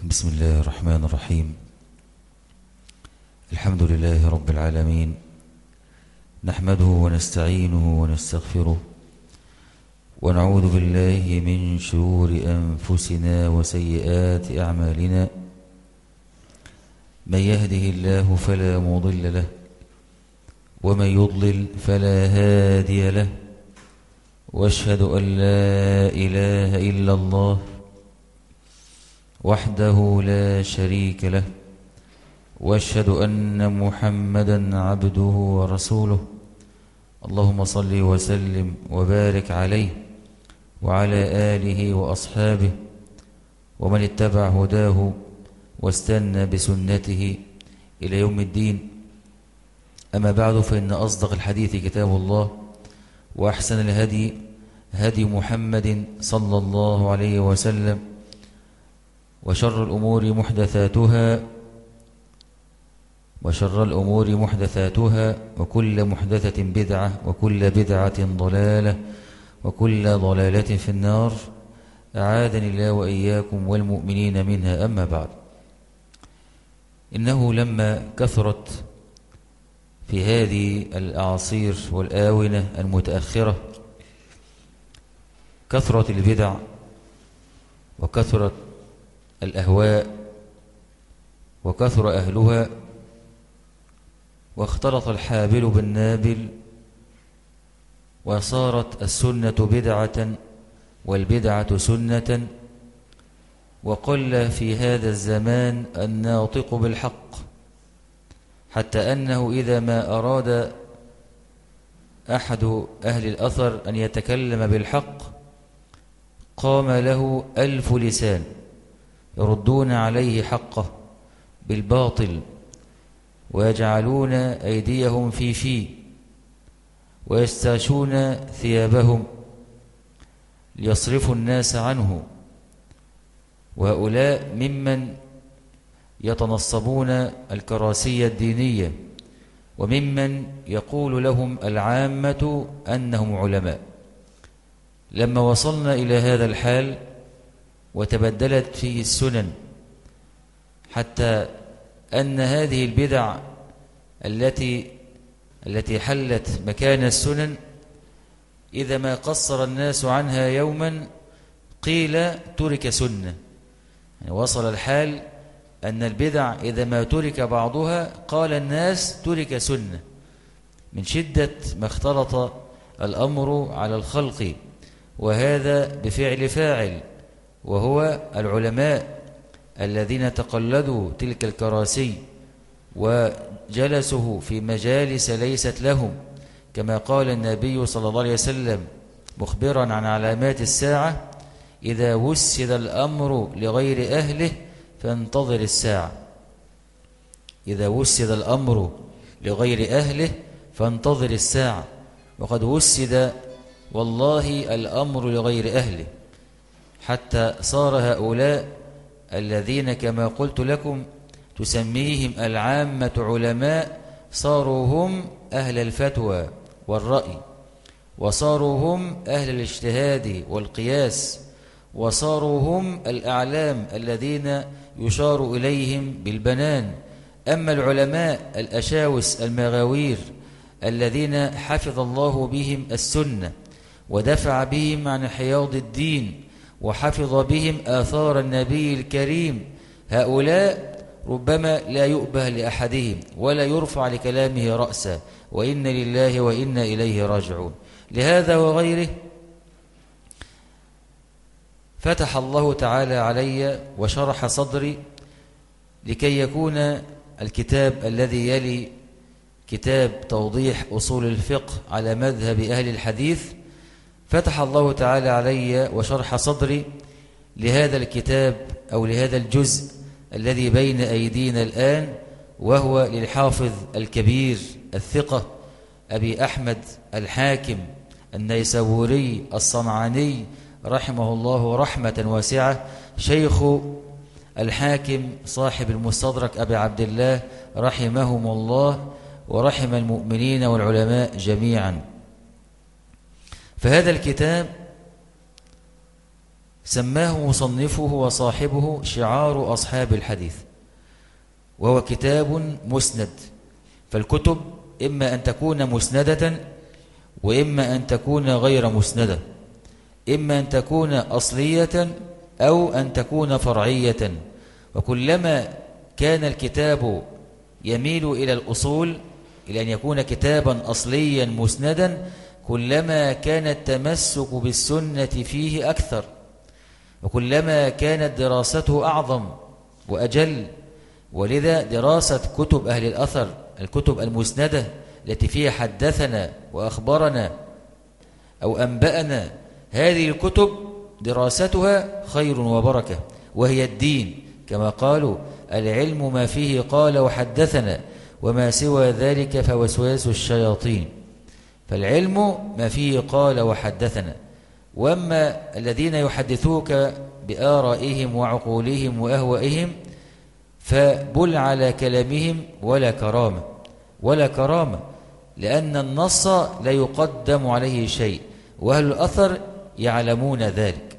بسم الله الرحمن الرحيم. الحمد لله رب العالمين، نحمده ونستعينه ونستغفره، ونعوذ بالله من شرور أنفسنا وسيئات أعمالنا. من يهده الله فلا مضل له، ومن يضلل فلا هادي له، واشهد أن لا إله إلا الله وحده لا شريك له، واشهد أن محمدا عبده ورسوله. اللهم صل وسلم وبارك عليه وعلى آله وأصحابه ومن اتبع هداه واستنى بسنته إلى يوم الدين. أما بعد، فإن أصدق الحديث كتاب الله، وأحسن الهدي هدي محمد صلى الله عليه وسلم، وشر الأمور محدثاتها وكل محدثة بدعة وكل بدعة ضلالة وكل ضلالة في النار، أعاذني الله وإياكم والمؤمنين منها. أما بعد، إنه لما كثرت في هذه الأعاصير والآونة المتأخرة كثرت البدع وكثرت الأهواء وكثر أهلها، واختلط الحابل بالنابل، وصارت السنة بدعة والبدعة سنة، وقل في هذا الزمان الناطق بالحق، حتى أنه إذا ما أراد أحد أهل الأثر أن يتكلم بالحق قام له 1000 لسان يردون عليه حقه بالباطل، ويجعلون أيديهم في ويستغشون ثيابهم ليصرفوا الناس عنه. وهؤلاء ممن يتنصبون الكراسية الدينية، وممن يقول لهم العامة أنهم علماء. لما وصلنا إلى هذا الحال وتبدلت فيه السنن، حتى أن هذه البدع التي حلت مكان السنن إذا ما قصر الناس عنها يوما قيل ترك سنة. يعني وصل الحال أن البدع إذا ما ترك بعضها قال الناس ترك سنة، من شدة ما اختلط الأمر على الخلق، وهذا بفعل فاعل، وهو العلماء الذين تقلدوا تلك الكراسي وجلسوا في مجالس ليست لهم، كما قال النبي صلى الله عليه وسلم مخبرا عن علامات الساعة: إذا وسد الأمر لغير أهله فانتظر الساعة. إذا وسد الأمر لغير أهله فانتظر الساعة. وقد وسد والله الأمر لغير أهله، حتى صار هؤلاء الذين كما قلت لكم تسميهم العامة علماء، صاروا هم أهل الفتوى والرأي، وصاروا هم أهل الاجتهاد والقياس، وصاروا هم الأعلام الذين يشار إليهم بالبنان. أما العلماء الأشاوس المغاوير الذين حفظ الله بهم السنة ودفع بهم عن حياض الدين وحفظ بهم آثار النبي الكريم، هؤلاء ربما لا يؤبه لأحدهم ولا يرفع لكلامه رأسا، وإن لله وإنا إليه راجعون. لهذا وغيره فتح الله تعالى علي وشرح صدري لكي يكون الكتاب الذي يلي كتاب توضيح أصول الفقه على مذهب أهل الحديث، فتح الله تعالى علي وشرح صدري لهذا الكتاب أو لهذا الجزء الذي بين أيدينا الآن، وهو للحافظ الكبير الثقة أبي أحمد الحاكم النيسابوري الصنعاني رحمه الله رحمة واسعة، شيخ الحاكم صاحب المستدرك أبي عبد الله رحمهم الله ورحم المؤمنين والعلماء جميعا. فهذا الكتاب سماه مصنفه وصاحبه شعار أصحاب الحديث، وهو كتاب مسند. فالكتب إما أن تكون مسندة وإما أن تكون غير مسندة، إما أن تكون أصلية أو أن تكون فرعية. وكلما كان الكتاب يميل إلى الأصول، إلى أن يكون كتابا أصليا مسندا، كلما كان التمسك بالسنة فيه أكثر، وكلما كانت دراسته أعظم وأجل. ولذا دراسة كتب أهل الأثر، الكتب المسندة التي فيها حدثنا وأخبرنا أو أنبأنا، هذه الكتب دراستها خير وبركة، وهي الدين، كما قالوا: العلم ما فيه قال وحدثنا، وما سوى ذلك فوسواس الشياطين. فالعلم ما فيه قال وحدثنا. وأما الذين يحدثوك بآرائهم وعقولهم وأهوائهم فبل على كلامهم ولا كرامة، ولا كرامة، لأن النص لا يقدم عليه شيء، وأهل الأثر يعلمون ذلك.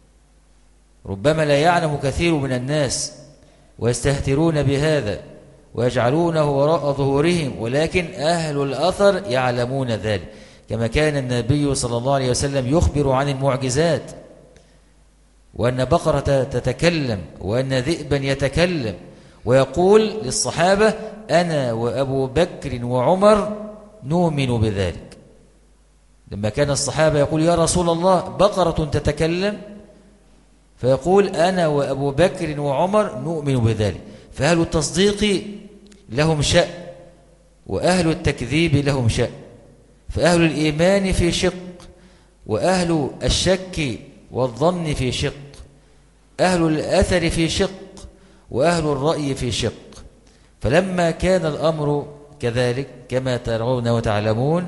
ربما لا يعلم كثير من الناس ويستهترون بهذا ويجعلونه وراء ظهورهم، ولكن أهل الأثر يعلمون ذلك. كما كان النبي صلى الله عليه وسلم يخبر عن المعجزات، وأن بقرة تتكلم وأن ذئبا يتكلم، ويقول للصحابة: أنا وأبو بكر وعمر نؤمن بذلك. لما كان الصحابة يقول: يا رسول الله بقرة تتكلم، فيقول: أنا وأبو بكر وعمر نؤمن بذلك. فأهل التصديق لهم شأن، وأهل التكذيب لهم شأن. فأهل الإيمان في شق، وأهل الشك والظن في شق، أهل الأثر في شق، وأهل الرأي في شق. فلما كان الأمر كذلك كما ترون وتعلمون،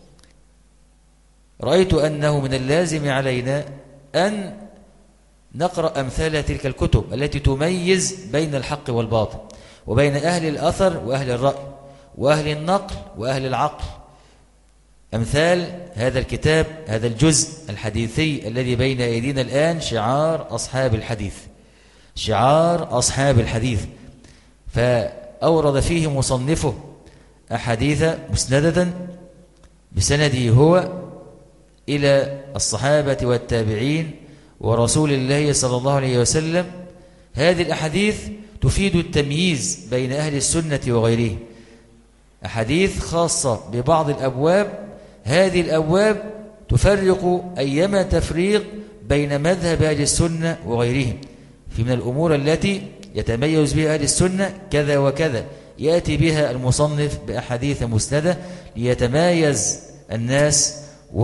رأيت أنه من اللازم علينا أن نقرأ أمثال تلك الكتب التي تميز بين الحق والباطل، وبين أهل الأثر وأهل الرأي، وأهل النقل وأهل العقل. أمثال هذا الكتاب، هذا الجزء الحديثي الذي بين أيدينا الآن، شعار أصحاب الحديث، شعار أصحاب الحديث. فأورد فيه مصنفه أحاديث مسندة بسنده هو إلى الصحابة والتابعين ورسول الله صلى الله عليه وسلم. هذه الأحاديث تفيد التمييز بين أهل السنة وغيرهم، أحاديث خاصة ببعض الأبواب. هذه الأبواب تفرق أيما تفريق بين مذهب أهل السنة وغيرهم. في من الأمور التي يتميز بها أهل السنة كذا وكذا، يأتي بها المصنف بأحاديث مسندة ليتمايز الناس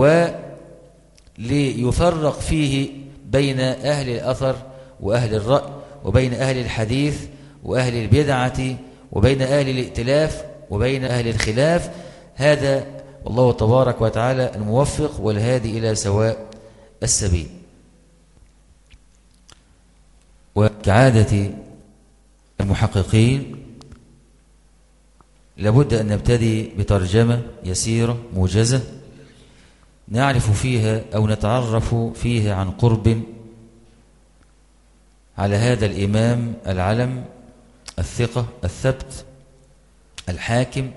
وليفرق فيه بين أهل الأثر وأهل الرأي، وبين أهل الحديث وأهل البدعة، وبين أهل الائتلاف وبين أهل الخلاف. هذا والله تبارك وتعالى الموفق والهادي إلى سواء السبيل. وكعادة المحققين لابد أن نبتدي بترجمة يسيرة موجزة نعرف فيها أو نتعرف فيها عن قرب على هذا الإمام العلم الثقة الثبت الحاكم،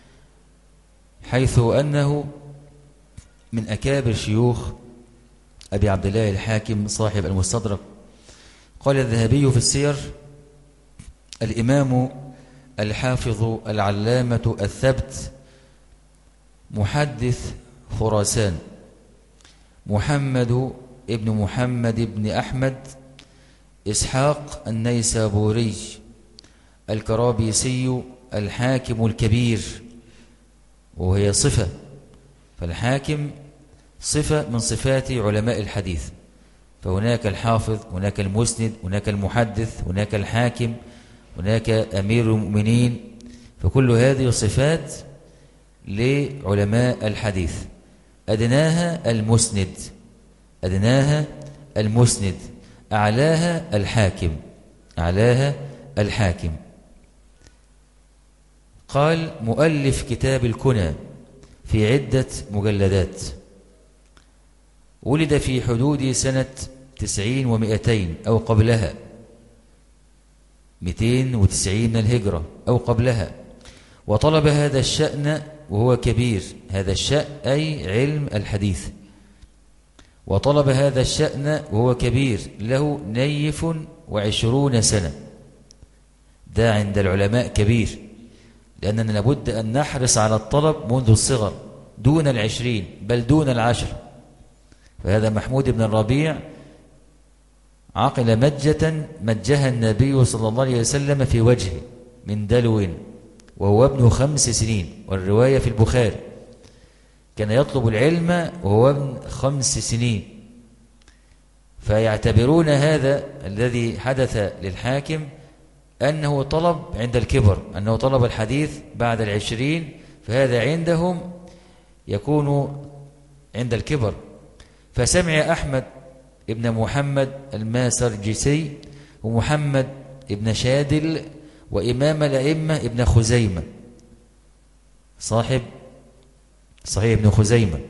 حيث أنه من أكابر شيوخ أبي عبد الله الحاكم صاحب المستدرك. قال الذهبي في السير: الإمام الحافظ العلامة الثبت محدث خراسان محمد ابن محمد ابن أحمد إسحاق النيسابوري الكرابيسي الحاكم الكبير، وهي صفة. فالحاكم صفة من صفات علماء الحديث. فهناك الحافظ، هناك المسند، هناك المحدث، هناك الحاكم، هناك أمير المؤمنين. فكل هذه صفات لعلماء الحديث. أدناها المسند، أدناها المسند، أعلاها الحاكم، أعلاها الحاكم. قال: مؤلف كتاب الكنى في عدة مجلدات، ولد في حدود سنة 90 و200 أو قبلها، 290 من الهجرة أو قبلها، وطلب هذا الشأن وهو كبير. هذا الشأن أي علم الحديث. وطلب هذا الشأن وهو كبير له 20 سنة. ده عند العلماء كبير، لأننا لابد أن نحرص على الطلب منذ الصغر دون 20 بل دون 10. فهذا محمود بن الربيع عقل مجها النبي صلى الله عليه وسلم في وجهه من دلو وهو ابن 5 سنين، والرواية في البخاري كان يطلب العلم وهو ابن 5 سنين. فيعتبرون هذا الذي حدث للحاكم أنه طلب عند الكبر، أنه طلب الحديث بعد 20، فهذا عندهم يكون عند الكبر. فسمع أحمد ابن محمد الماسرجسي ومحمد ابن شادل وإمام الأئمة ابن خزيمة صاحب صحيح ابن خزيمة،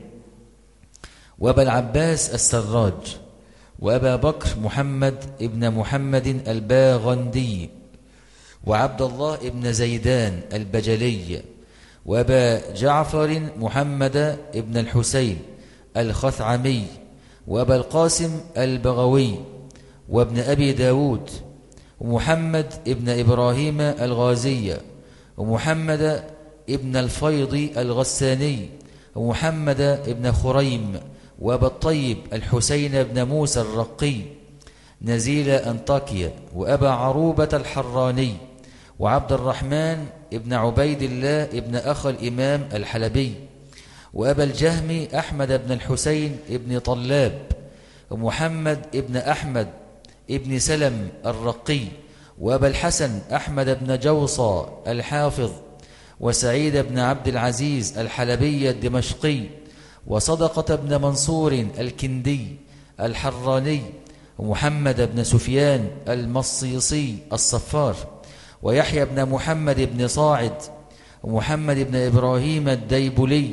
وأبا العباس السراج، وأبا بكر محمد ابن محمد الباغندي، وعبد الله ابن زيدان البجلي، وأبا جعفر محمد ابن الحسين الخثعمي، وأبا القاسم البغوي، وابن أبي داود، ومحمد ابن إبراهيم الغازي، ومحمد ابن الفيض الغساني، ومحمد ابن خريم، وأبا الطيب الحسين بن موسى الرقي نزيل أنطاكيا، وأبا عروبة الحراني، وعبد الرحمن ابن عبيد الله ابن أخ الإمام الحلبي، وأبا الجهم أحمد بن الحسين ابن طلاب، ومحمد ابن أحمد ابن سلم الرقي، وأبا الحسن أحمد بن جوصى الحافظ، وسعيد بن عبد العزيز الحلبي الدمشقي، وصدقة بن منصور الكندي الحراني، ومحمد بن سفيان المصيصي الصفار، ويحيى بن محمد بن صاعد، ومحمد بن إبراهيم الديبلي،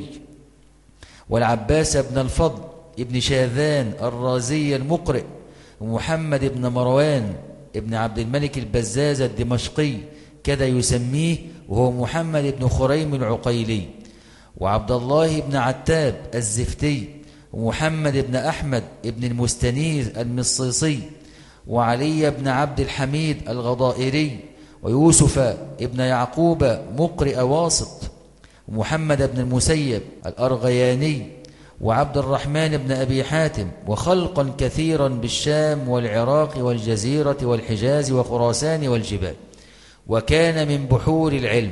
والعباس بن الفضل ابن شاذان الرازي المقرئ، ومحمد بن مروان ابن عبد الملك البزاز الدمشقي كذا يسميه، وهو محمد بن خريم العقيلي، وعبد الله بن عتاب الزفتي، ومحمد بن أحمد بن المستنير المصيصي، وعلي بن عبد الحميد الغضائري، ويوسف ابن يعقوب مقرئ واسط، ومحمد بن المسيب الأرغياني، وعبد الرحمن بن أبي حاتم، وخلقا كثيرا بالشام والعراق والجزيرة والحجاز وخراسان والجبال، وكان من بحور العلم.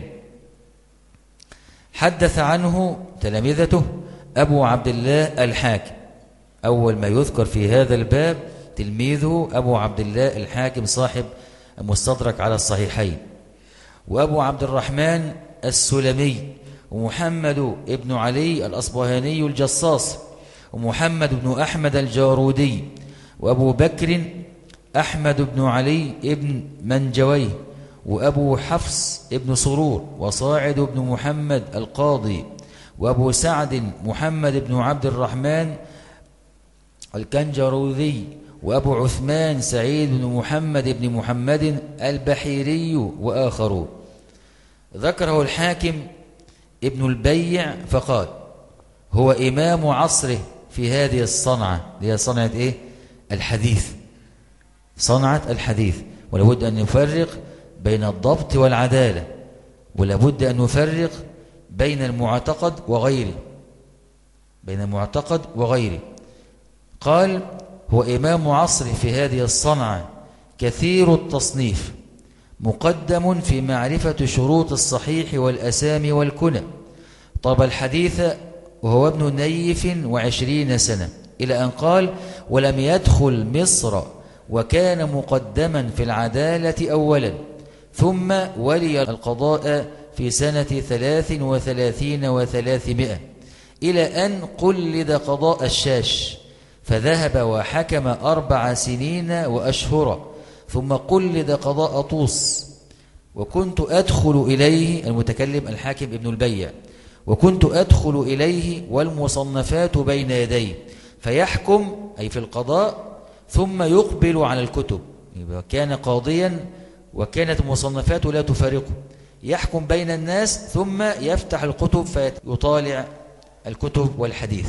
حدث عنه تلامذته أبو عبد الله الحاكم. أول ما يذكر في هذا الباب تلميذه أبو عبد الله الحاكم صاحب المستدرك على الصحيحين، وأبو عبد الرحمن السلمي، ومحمد ابن علي الأصبهاني الجصاص، ومحمد بن أحمد الجارودي، وأبو بكر أحمد بن علي ابن منجويه، وأبو حفص ابن سرور، وصاعد بن محمد القاضي، وأبو سعد محمد بن عبد الرحمن الكنجروذي، وأبو عثمان سعيد بن محمد بن محمد البحيري وآخرون. ذكره الحاكم ابن البيع فقال هو إمام عصره في هذه الصنعة، هي صنعة إيه؟ الحديث، صنعة الحديث. ولابد أن نفرق بين الضبط والعدالة، ولابد أن نفرق بين المعتقد وغيره، بين المعتقد وغيره. قال هو إمام عصره في هذه الصنعة كثير التصنيف، مقدم في معرفة شروط الصحيح والأسامي والكنى، طلب الحديث وهو ابن 20 سنة، إلى أن قال ولم يدخل مصر وكان مقدما في العدالة أولا، ثم ولي القضاء في سنة 33 و300، إلى أن قلد قضاء الشاش فذهب وحكم 4 سنين وأشهرا، ثم قلد قضاء طوس. وكنت أدخل إليه، المتكلم الحاكم ابن البيع، وكنت أدخل إليه والمصنفات بين يديه فيحكم، أي في القضاء، ثم يقبل على الكتب. يبقى كان قاضيا وكانت مصنفاته لا تفارقه، يحكم بين الناس ثم يفتح الكتب فيطالع الكتب والحديث.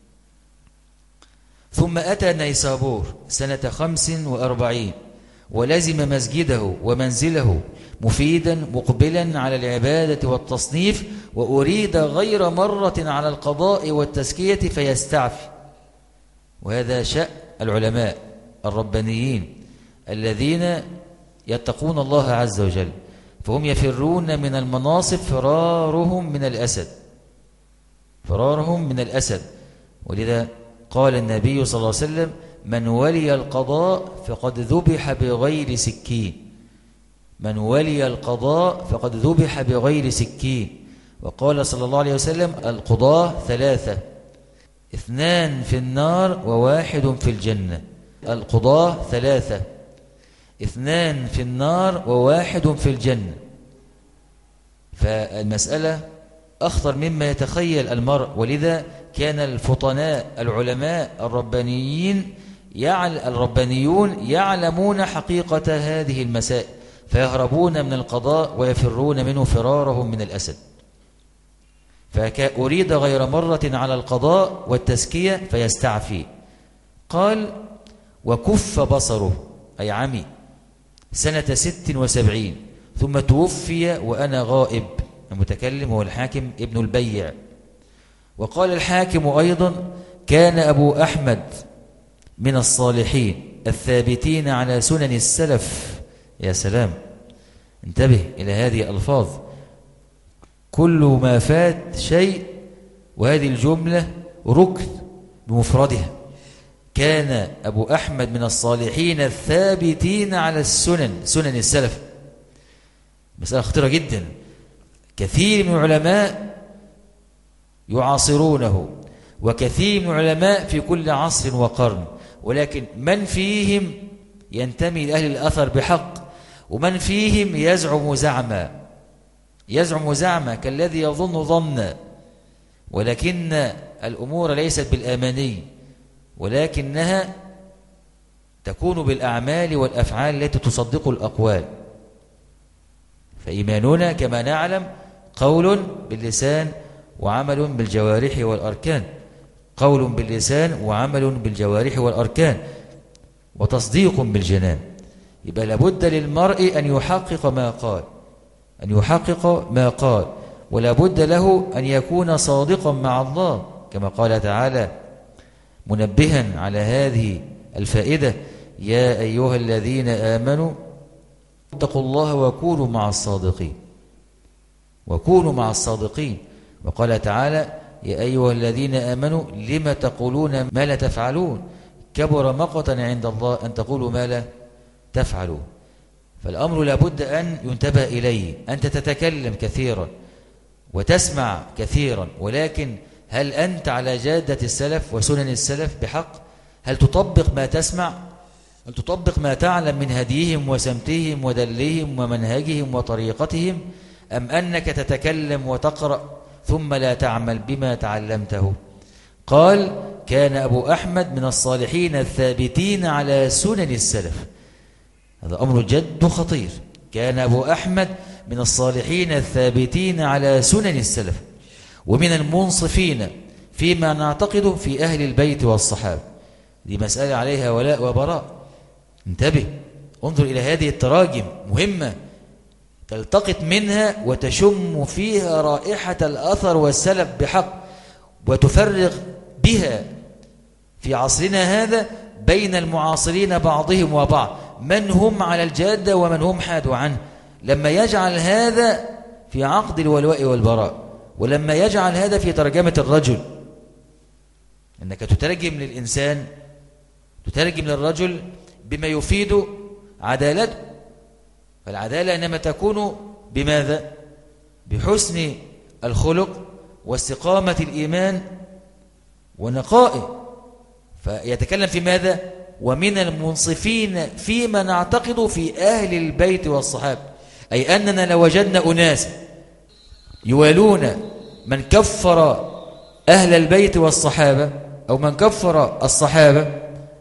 ثم أتى نيسابور سنة 45 ولزم مسجده ومنزله مفيدا مقبلا على العبادة والتصنيف، وأريد غير مرة على القضاء والتزكية فيستعفي. وهذا شأن العلماء الربانيين الذين يتقون الله عز وجل، فهم يفرون من المناصب فرارهم من الأسد، فرارهم من الأسد. ولذا قال النبي صلى الله عليه وسلم: من ولي القضاء فقد ذبح بغير سكين، من ولي القضاء فقد ذبح بغير سكين. وقال صلى الله عليه وسلم: القضاة 3، 2 في النار و1 في الجنة. القضاة 3، 2 في النار و1 في الجنة. فالمسألة أخطر مما يتخيل المرء. ولذا كان الفطناء العلماء الربانيون يعلمون حقيقة هذه المسائل، فيهربون من القضاء ويفرون منه فرارهم من الأسد. فأريد غير مرة على القضاء والتزكية فيستعفي. قال: وكف بصره أي عمي سنة 76 ثم توفي وأنا غائب. المتكلم هو الحاكم ابن البيع. وقال الحاكم أيضا: كان أبو أحمد من الصالحين الثابتين على سنن السلف. يا سلام، انتبه إلى هذه الألفاظ، كل ما فات شيء، وهذه الجملة ركن بمفردها. كان أبو أحمد من الصالحين الثابتين على سنن السلف. مسألة خطيرة جدا. كثير من العلماء يعاصرونه، وكثير من العلماء في كل عصر وقرن، ولكن من فيهم ينتمي لأهل الأثر بحق، ومن فيهم يزعم زعما كالذي يظن ظنا. ولكن الأمور ليست بالآماني، ولكنها تكون بالأعمال والأفعال التي تصدق الأقوال. فإيماننا كما نعلم قول باللسان وعمل بالجوارح والأركان، قول باللسان وعمل بالجوارح والأركان وتصديق بالجنان. يبقى لابد للمرء أن يحقق ما قال، ولا بد له أن يكون صادقا مع الله، كما قال تعالى منبها على هذه الفائدة: يا أيها الذين آمنوا اتقوا الله وكونوا مع الصادقين. وقال تعالى: يا أيها الذين آمنوا لم تقولون ما لا تفعلون، كبر مقتا عند الله أن تقولوا ما لا تفعلون. فالأمر لابد أن ينتبه إليه. أنت تتكلم كثيرا وتسمع كثيرا، ولكن هل أنت على جادة السلف وسنن السلف بحق؟ هل تطبق ما تسمع؟ هل تطبق ما تعلم من هديهم وسمتهم ودلهم ومنهجهم وطريقتهم؟ أم أنك تتكلم وتقرأ ثم لا تعمل بما تعلمته؟ قال: كان أبو أحمد من الصالحين الثابتين على سنن السلف. هذا أمر جد خطير. كان أبو أحمد من الصالحين الثابتين على سنن السلف، ومن المنصفين فيما نعتقده في أهل البيت والصحابة. دي مسألة عليها ولاء وبراء. انتبه، انظر إلى هذه التراجم مهمة، تلتقط منها وتشم فيها رائحة الأثر والسلف بحق، وتفرغ بها في عصرنا هذا بين المعاصرين بعضهم وبعض، من هم على الجادة ومن هم حادوا عنه. لما يجعل هذا في عقد الولاء والبراء، ولما يجعل هذا في ترجمة الرجل، أنك تترجم للإنسان، تترجم للرجل بما يفيد عدالته. فالعدالة إنما تكون بماذا؟ بحسن الخلق واستقامة الإيمان ونقائه. فيتكلم في ماذا؟ ومن المنصفين فيما نعتقد في أهل البيت والصحابة، أي أننا لو وجدنا أناس يوالون من كفر أهل البيت والصحابة، أو من كفر الصحابة،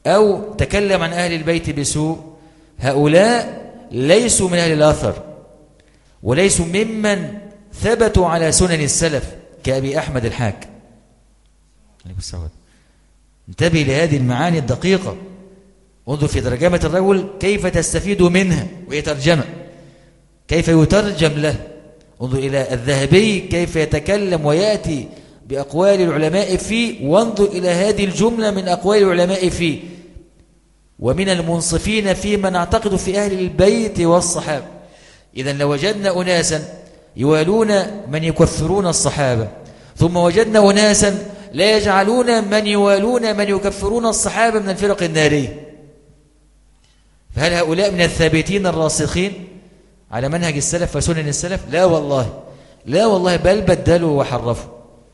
أو تكلم عن أهل البيت بسوء، هؤلاء ليسوا من أهل الأثر وليسوا ممن ثبتوا على سنن السلف كأبي أحمد الحاكم. انتبه لهذه المعاني الدقيقة. انظر في ترجمة الرجل كيف تستفيد منها، وهي ترجمة كيف يترجم له. انظر إلى الذهبي كيف يتكلم ويأتي بأقوال العلماء فيه، وانظر إلى هذه الجملة من أقوال العلماء فيه. ومن المنصفين فيما نعتقد في أهل البيت والصحابة. إذن لو وجدنا أناسا يوالون من يكفرون الصحابة، ثم وجدنا أناسا لا يجعلون من يوالون من يكفرون الصحابة من الفرق النارية، فهل هؤلاء من الثابتين الراسخين على منهج السلف وسنن السلف؟ لا والله، لا والله، بل بدلوا وحرفوا،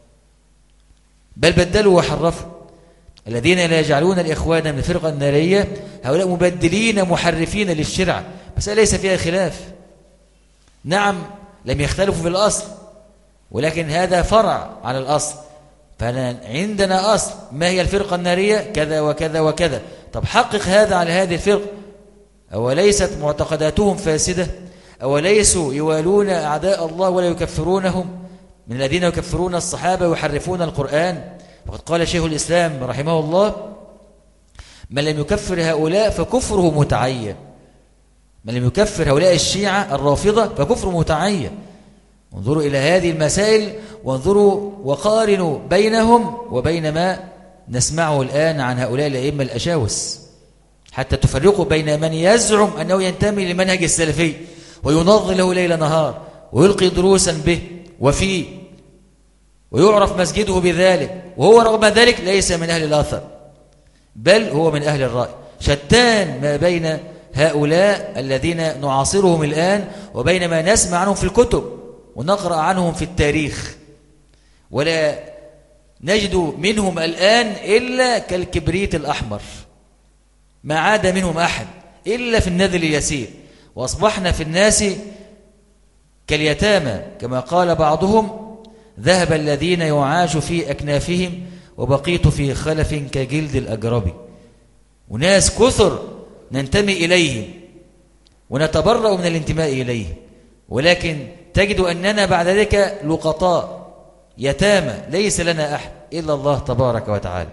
بل بدلوا وحرفوا. الذين لا يجعلون الإخوان من الفرقة النارية هؤلاء مبدلين محرفين للشرع، بس ليس فيها خلاف. نعم لم يختلفوا في الأصل، ولكن هذا فرع على الأصل. فعندنا أصل، ما هي الفرقة النارية؟ كذا وكذا وكذا. طب حقق هذا على هذه الفرقة. أوليست معتقداتهم فاسدة؟ أوليسوا يوالون أعداء الله ولا يكفرونهم من الذين يكفرون الصحابة ويحرفون القرآن؟ وقد قال شيخ الإسلام رحمه الله: من لم يكفر هؤلاء فكفره متعين. من لم يكفر هؤلاء الشيعة الرافضة فكفره متعين. انظروا إلى هذه المسائل، وانظروا وقارنوا بينهم وبين ما نسمعه الآن عن هؤلاء الأئمة الأشاوس، حتى تفرقوا بين من يزعم أنه ينتمي لمنهج السلفي وينظر له ليل نهار ويلقي دروسا به وفيه ويعرف مسجده بذلك، وهو رغم ذلك ليس من أهل الأثر، بل هو من أهل الرأي. شتان ما بين هؤلاء الذين نعاصرهم الآن وبين ما نسمع عنهم في الكتب ونقرأ عنهم في التاريخ، ولا نجد منهم الآن إلا كالكبريت الأحمر، ما عاد منهم أحد إلا في النذل اليسير. وأصبحنا في الناس كاليتامى، كما قال بعضهم: ذهب الذين يعاش في أكنافهم وبقيت في خلف كجلد الأجرب. وناس كثر ننتمي إليهم ونتبرأ من الانتماء إليهم، ولكن تجد أننا بعد ذلك لقطاء يتامى، ليس لنا أحد إلا الله تبارك وتعالى.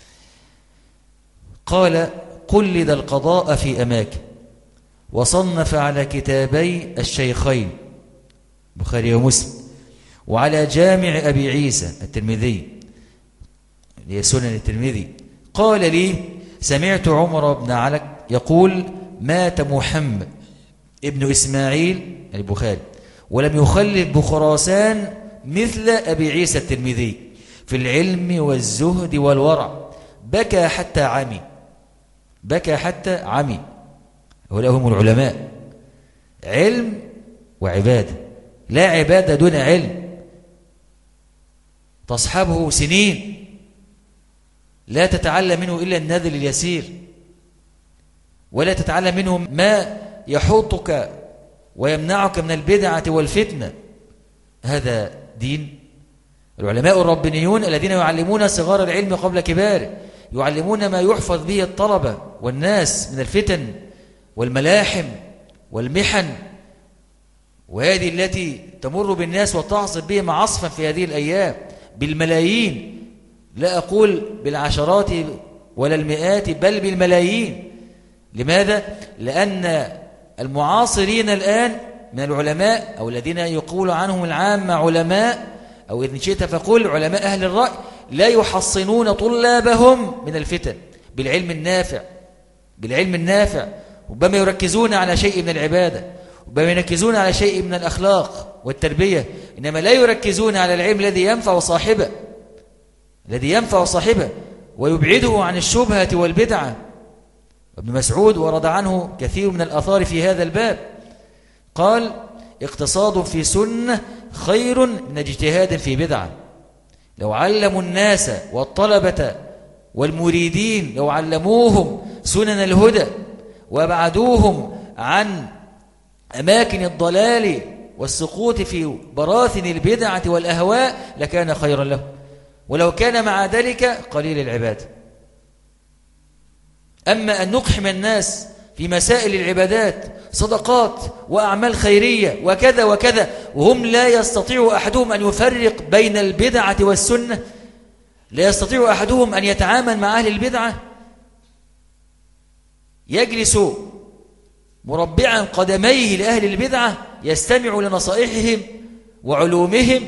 قال: قلد القضاء في أماكن، وصنف على كتابي الشيخين البخاري ومسلم، وعلى جامع أبي عيسى الترمذي لسنن الترمذي. قال لي: سمعت عمر بن علك يقول: مات محمد ابن إسماعيل البخاري ولم يخلف بخراسان مثل أبي عيسى الترمذي في العلم والزهد والورع، بكى حتى عمي، بكى حتى عمي. هؤلاء هم العلماء، علم وعبادة، لا عبادة دون علم تصحبه سنين لا تتعلم منه إلا النذل اليسير، ولا تتعلم منه ما يحوطك ويمنعك من البدعة والفتنة. هذا دين. العلماء الربانيون الذين يعلمون صغار العلم قبل كباره، يعلمون ما يحفظ به الطلبة والناس من الفتن والملاحم والمحن، وهذه التي تمر بالناس وتعصف بهم عصفا في هذه الأيام بالملايين، لا أقول بالعشرات ولا المئات، بل بالملايين. لماذا؟ لأن المعاصرين الآن من العلماء أو الذين يقول عنهم العامة علماء، أو إذن شئت فقل علماء أهل الرأي، لا يحصنون طلابهم من الفتن بالعلم النافع، بالعلم النافع. ربما يركزون على شيء من العبادة، ربما يركزون على شيء من الأخلاق والتربية، إنما لا يركزون على العلم الذي ينفع صاحبه، الذي ينفع صاحبه ويبعده عن الشبهة والبدعة. ابن مسعود ورد عنه كثير من الآثار في هذا الباب، قال: اقتصاد في سنة خير من اجتهاد في بدعة. لو علموا الناس والطلبة والمريدين، لو علموهم سنن الهدى وابعدوهم عن أماكن الضلال والسقوط في براثن البدعة والأهواء، لكان خيرا له، ولو كان مع ذلك قليل العبادة. أما أن نقحم الناس في مسائل العبادات صدقات وأعمال خيرية وكذا وكذا وهم لا يستطيع أحدهم أن يفرق بين البدعة والسنة، لا يستطيع أحدهم أن يتعامل مع أهل البدعة، يجلس مربعا قدميه لأهل البدعة يستمع لنصائحهم وعلومهم،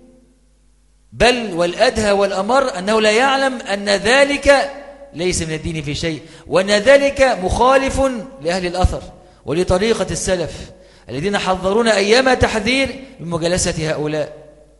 بل والأدهى والأمر أنه لا يعلم أن ذلك ليس من الدين في شيء، وأن ذلك مخالف لأهل الأثر ولطريقة السلف الذين حذرونا أيام تحذير من مجالسة هؤلاء.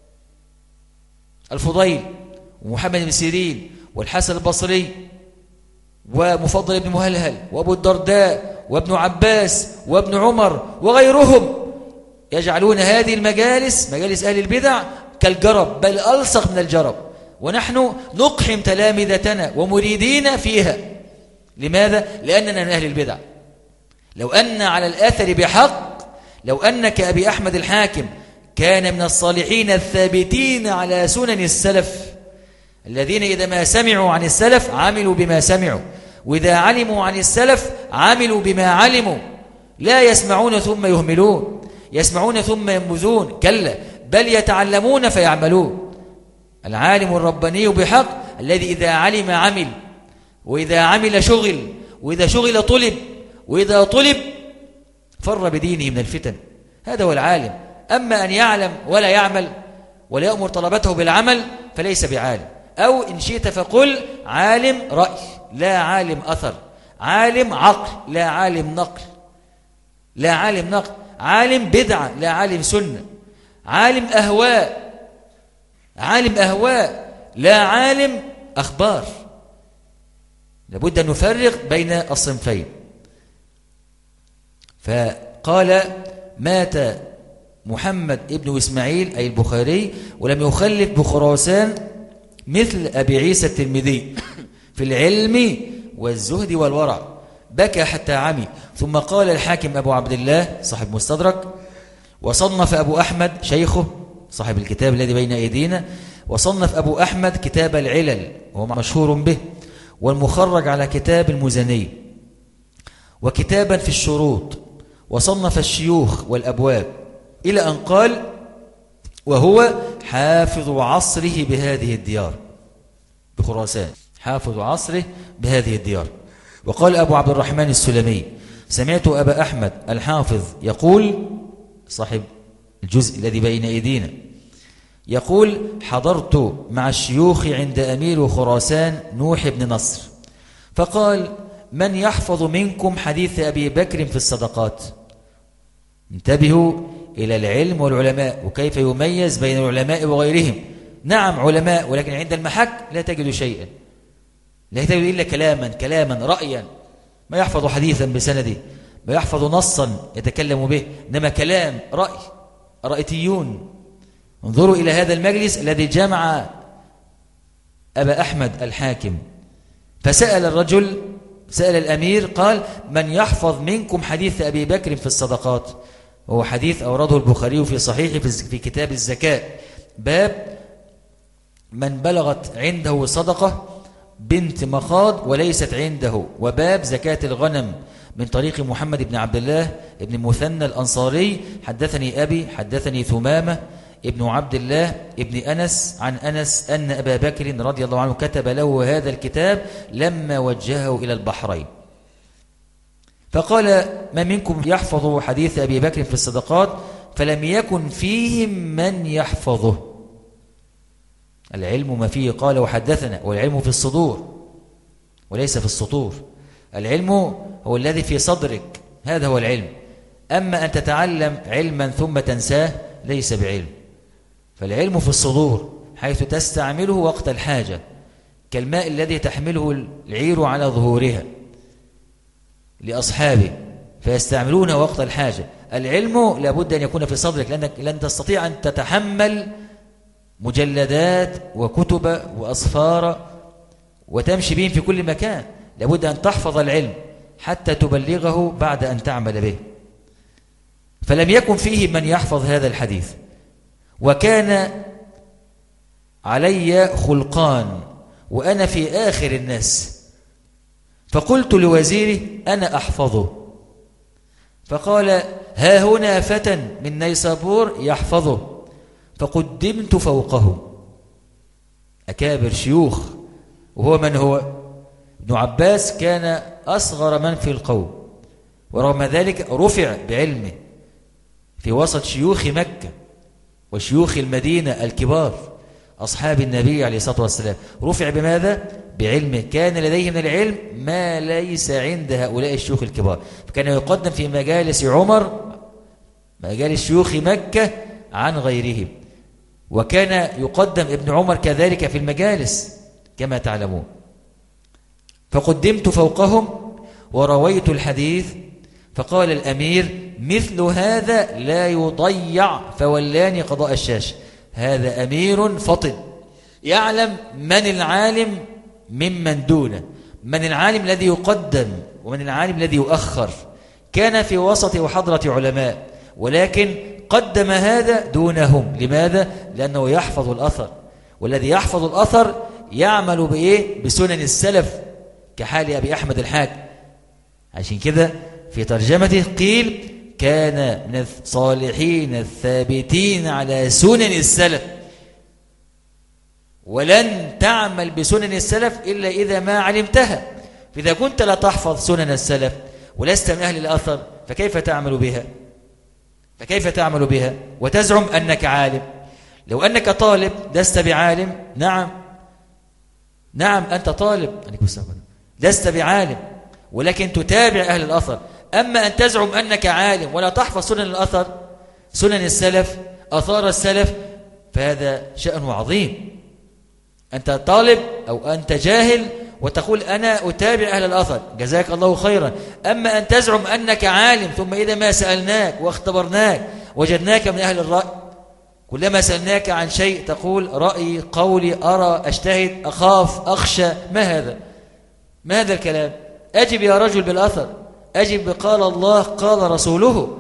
الفضيل ومحمد بن سيرين والحسن البصري ومفضل بن مهلهل وأبو الدرداء وابن عباس وابن عمر وغيرهم يجعلون هذه المجالس مجالس أهل البدع كالجرب، بل ألصق من الجرب، ونحن نقحم تلامذتنا ومريدين فيها. لماذا؟ لأننا من أهل البدع. لو أن على الآثر بحق، لو أن كأبي أحمد الحاكم كان من الصالحين الثابتين على سنن السلف الذين إذا ما سمعوا عن السلف عملوا بما سمعوا، وإذا علموا عن السلف عملوا بما علموا، لا يسمعون ثم يهملون، يسمعون ثم ينبذون، كلا بل يتعلمون فيعملون. العالم الرباني بحق الذي إذا علم عمل، وإذا عمل شغل، وإذا شغل طلب، وإذا طلب فر بدينه من الفتن. هذا هو العالم. أما أن يعلم ولا يعمل ولا يأمر طلبته بالعمل فليس بعالم. أو إن شئت فقل عالم رأي لا عالم أثر، عالم عقل لا عالم نقل، لا عالم نقل، عالم بدعة لا عالم سنة، عالم أهواء، عالم أهواء لا عالم أخبار. لابد أن نفرق بين الصنفين. فقال مات محمد ابن إسماعيل أي البخاري ولم يخلف بخراسان مثل أبي عيسى الترمذي في العلم والزهد والورع، بكى حتى عمي. ثم قال الحاكم أبو عبد الله صاحب مستدرك، وصنف أبو أحمد شيخه صاحب الكتاب الذي بين أيدينا، وصنف أبو أحمد كتاب العلل وهو مشهور به، والمخرج على كتاب المزني، وكتابا في الشروط، وصنف الشيوخ والأبواب، إلى أن قال وهو حافظ عصره بهذه الديار بخراسان، حافظ عصره بهذه الديار. وقال أبو عبد الرحمن السلمي سمعت أبا أحمد الحافظ يقول، صاحب الجزء الذي بين أيدينا، يقول حضرت مع الشيوخ عند أمير خراسان نوح بن نصر فقال من يحفظ منكم حديث أبي بكر في الصدقات؟ انتبهوا إلى العلم والعلماء وكيف يميز بين العلماء وغيرهم. نعم علماء، ولكن عند المحك لا تجد شيئا، لا تجد إلا كلاما رأيا، ما يحفظ حديثا بسنده، ما يحفظ نصا يتكلم به، إنما كلام رأي، رأيتيون. انظروا إلى هذا المجلس الذي جمع أبا أحمد الحاكم، فسأل الرجل، سأل الأمير قال من يحفظ منكم حديث أبي بكر في الصدقات؟ وهو حديث أورده البخاري في صحيح في كتاب الزكاة، باب من بلغت عنده صدقة بنت مخاض وليست عنده، وباب زكاة الغنم من طريق محمد بن عبد الله بن مثنى الأنصاري. حدثني أبي حدثني ثمامة ابن عبد الله ابن أنس عن أنس أن أبا بكر رضي الله عنه كتب له هذا الكتاب لما وجهه إلى البحرين، فقال ما منكم يحفظ حديث أبي بكر في الصدقات؟ فلم يكن فيهم من يحفظه. العلم ما فيه قال وحدثنا، والعلم في الصدور وليس في السطور. العلم هو الذي في صدرك، هذا هو العلم. أما أن تتعلم علما ثم تنساه ليس بعلم. فالعلم في الصدور حيث تستعمله وقت الحاجة، كالماء الذي تحمله العير على ظهورها لأصحابه فيستعملونه وقت الحاجة. العلم لابد أن يكون في صدرك، لأنك لن تستطيع أن تتحمل مجلدات وكتب وأصفار وتمشي بهم في كل مكان. لابد أن تحفظ العلم حتى تبلغه بعد أن تعمل به. فلم يكن فيه من يحفظ هذا الحديث، وكان علي خلقان وأنا في آخر الناس، فقلت لوزيري أنا أحفظه. فقال ها هنا فتى من نيسابور يحفظه. فقدمت فوقه. أكابر شيوخ. وهو من هو؟ ابن عباس كان أصغر من في القوم، ورغم ذلك رفع بعلمه في وسط شيوخ مكة وشيوخ المدينة الكبار أصحاب النبي عليه الصلاة والسلام. رفع بماذا؟ بعلمه. كان لديه من العلم ما ليس عند هؤلاء الشيوخ الكبار، فكان يقدم في مجالس عمر، مجالس شيوخ مكة، عن غيرهم. وكان يقدم ابن عمر كذلك في المجالس كما تعلمون. فقدمت فوقهم ورويت الحديث. فقال الأمير مثل هذا لا يضيع، فولاني قضاء الشاشة. هذا أمير فطن يعلم من العالم ممن دونه، من العالم الذي يقدم ومن العالم الذي يؤخر. كان في وسط وحضرة علماء، ولكن قدم هذا دونهم. لماذا؟ لأنه يحفظ الأثر، والذي يحفظ الأثر يعمل بإيه؟ بسنن السلف، كحال أبي أحمد الحاج. عشان كده في ترجمته قيل كان من الصالحين الثابتين على سنن السلف. ولن تعمل بسنن السلف إلا إذا ما علمتها. فإذا كنت لا تحفظ سنن السلف ولست من أهل الأثر فكيف تعمل بها؟ فكيف تعمل بها وتزعم أنك عالم؟ لو أنك طالب لست بعالم، نعم أنت طالب لست بعالم، ولكن تتابع أهل الأثر. أما أن تزعم أنك عالم ولا تحفظ سنن الأثر، سنن السلف، أثار السلف، فهذا شأن عظيم. أنت طالب أو أنت جاهل وتقول أنا أتابع أهل الأثر، جزاك الله خيرا. أما أن تزعم أنك عالم ثم إذا ما سألناك واختبرناك وجدناك من أهل الرأي، كلما سألناك عن شيء تقول رأيي، قولي، أرى، أجتهد، أخاف، أخشى. ما هذا الكلام؟ أجب يا رجل بالأثر، أجب بقال الله قال رسوله.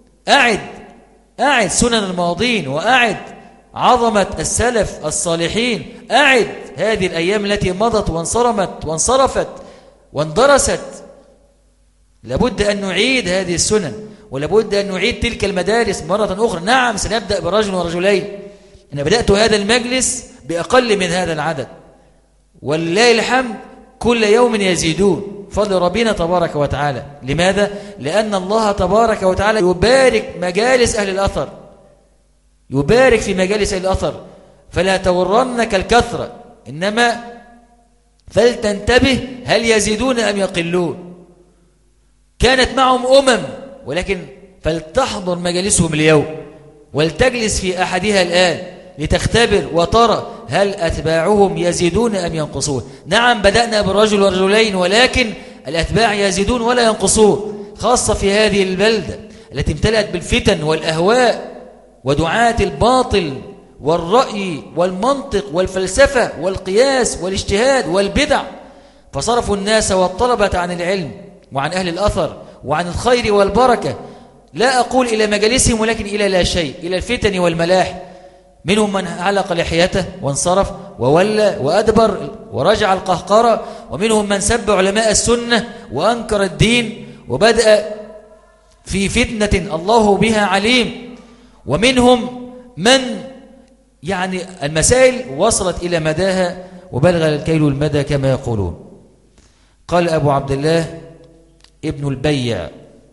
أعد سنن الماضين، وأعد عظمة السلف الصالحين. أعد هذه الأيام التي مضت وانصرفت واندرست. لابد أن نعيد هذه السنن، ولابد أن نعيد تلك المدارس مرة أخرى. نعم سنبدأ برجل ورجلين. أنا بدأت هذا المجلس بأقل من هذا العدد، ولله الحمد كل يوم يزيدون فضل ربنا تبارك وتعالى. لماذا؟ لأن الله تبارك وتعالى يبارك مجالس أهل الأثر، يبارك في مجالس أهل الأثر. فلا تغرنك الكثرة، إنما فلتنتبه هل يزيدون أم يقلون. كانت معهم ولكن فلتحضر مجالسهم اليوم ولتجلس في أحدها الآن لتختبر وترى هل أتباعهم يزيدون أم ينقصون. نعم بدأنا بالرجل والرجلين، ولكن الأتباع يزيدون ولا ينقصون، خاصة في هذه البلدة التي امتلأت بالفتن والأهواء ودعاة الباطل والرأي والمنطق والفلسفة والقياس والاجتهاد والبدع. فصرفوا الناس والطلبة عن العلم وعن أهل الأثر وعن الخير والبركة. لا أقول إلى مجالسهم، ولكن إلى لا شيء، إلى الفتن والملاح. منهم من علق لحيته وانصرف وولى وأدبر ورجع القهقرة، ومنهم من سب علماء السنة وأنكر الدين وبدأ في فتنة الله بها عليم، ومنهم من يعني المسائل وصلت إلى مداها وبلغ الكيل المدى كما يقولون. قال أبو عبد الله ابن البيع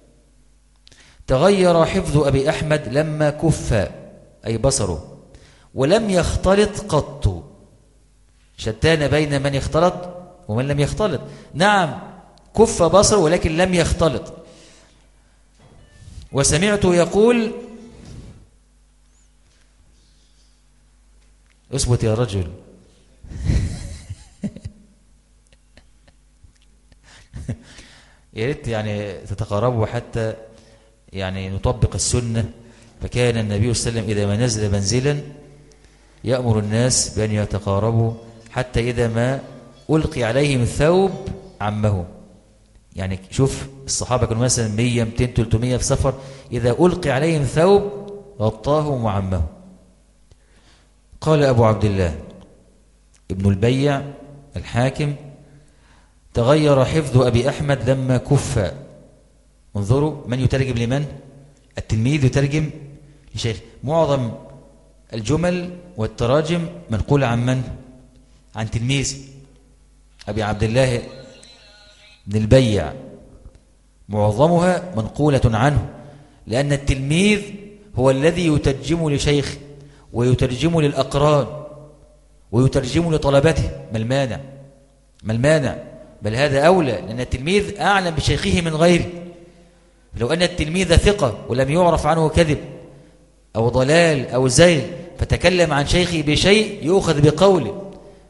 تغير حفظ أبي أحمد لما كف، أي بصره، ولم يختلط قط. شتان بين من يختلط ومن لم يختلط. نعم كف بصره ولكن لم يختلط. وسمعته يقول اثبت يا رجل يا ريت يعني تتقاربوا حتى يعني نطبق السنة. فكان النبي صلى الله عليه وسلم إذا ما نزل منزلا يأمر الناس بأن يتقاربوا، حتى إذا ما ألقي عليهم ثوب عمهم. يعني شوف الصحابة كانوا مثلا 100 200 300 في سفر، إذا ألقي عليهم ثوب غطاهم وعمهم. قال أبو عبد الله ابن البيع الحاكم تغير حفظ أبي أحمد لما كف. انظروا من يترجم لمن؟ التلميذ يترجم لشيخ. معظم الجمل والتراجم منقولة عن من؟ عن تلميذ أبي عبد الله بن البيع، معظمها منقولة عنه، لأن التلميذ هو الذي يترجم لشيخ ويترجم للأقران ويترجم لطلبته. ما المانع؟ ما المانع؟ بل هذا أولى، لأن التلميذ أعلم بشيخه من غيره. لو أن التلميذ ثقة ولم يعرف عنه كذب أو ضلال أو زيغ فتكلم عن شيخه بشيء يؤخذ بقوله.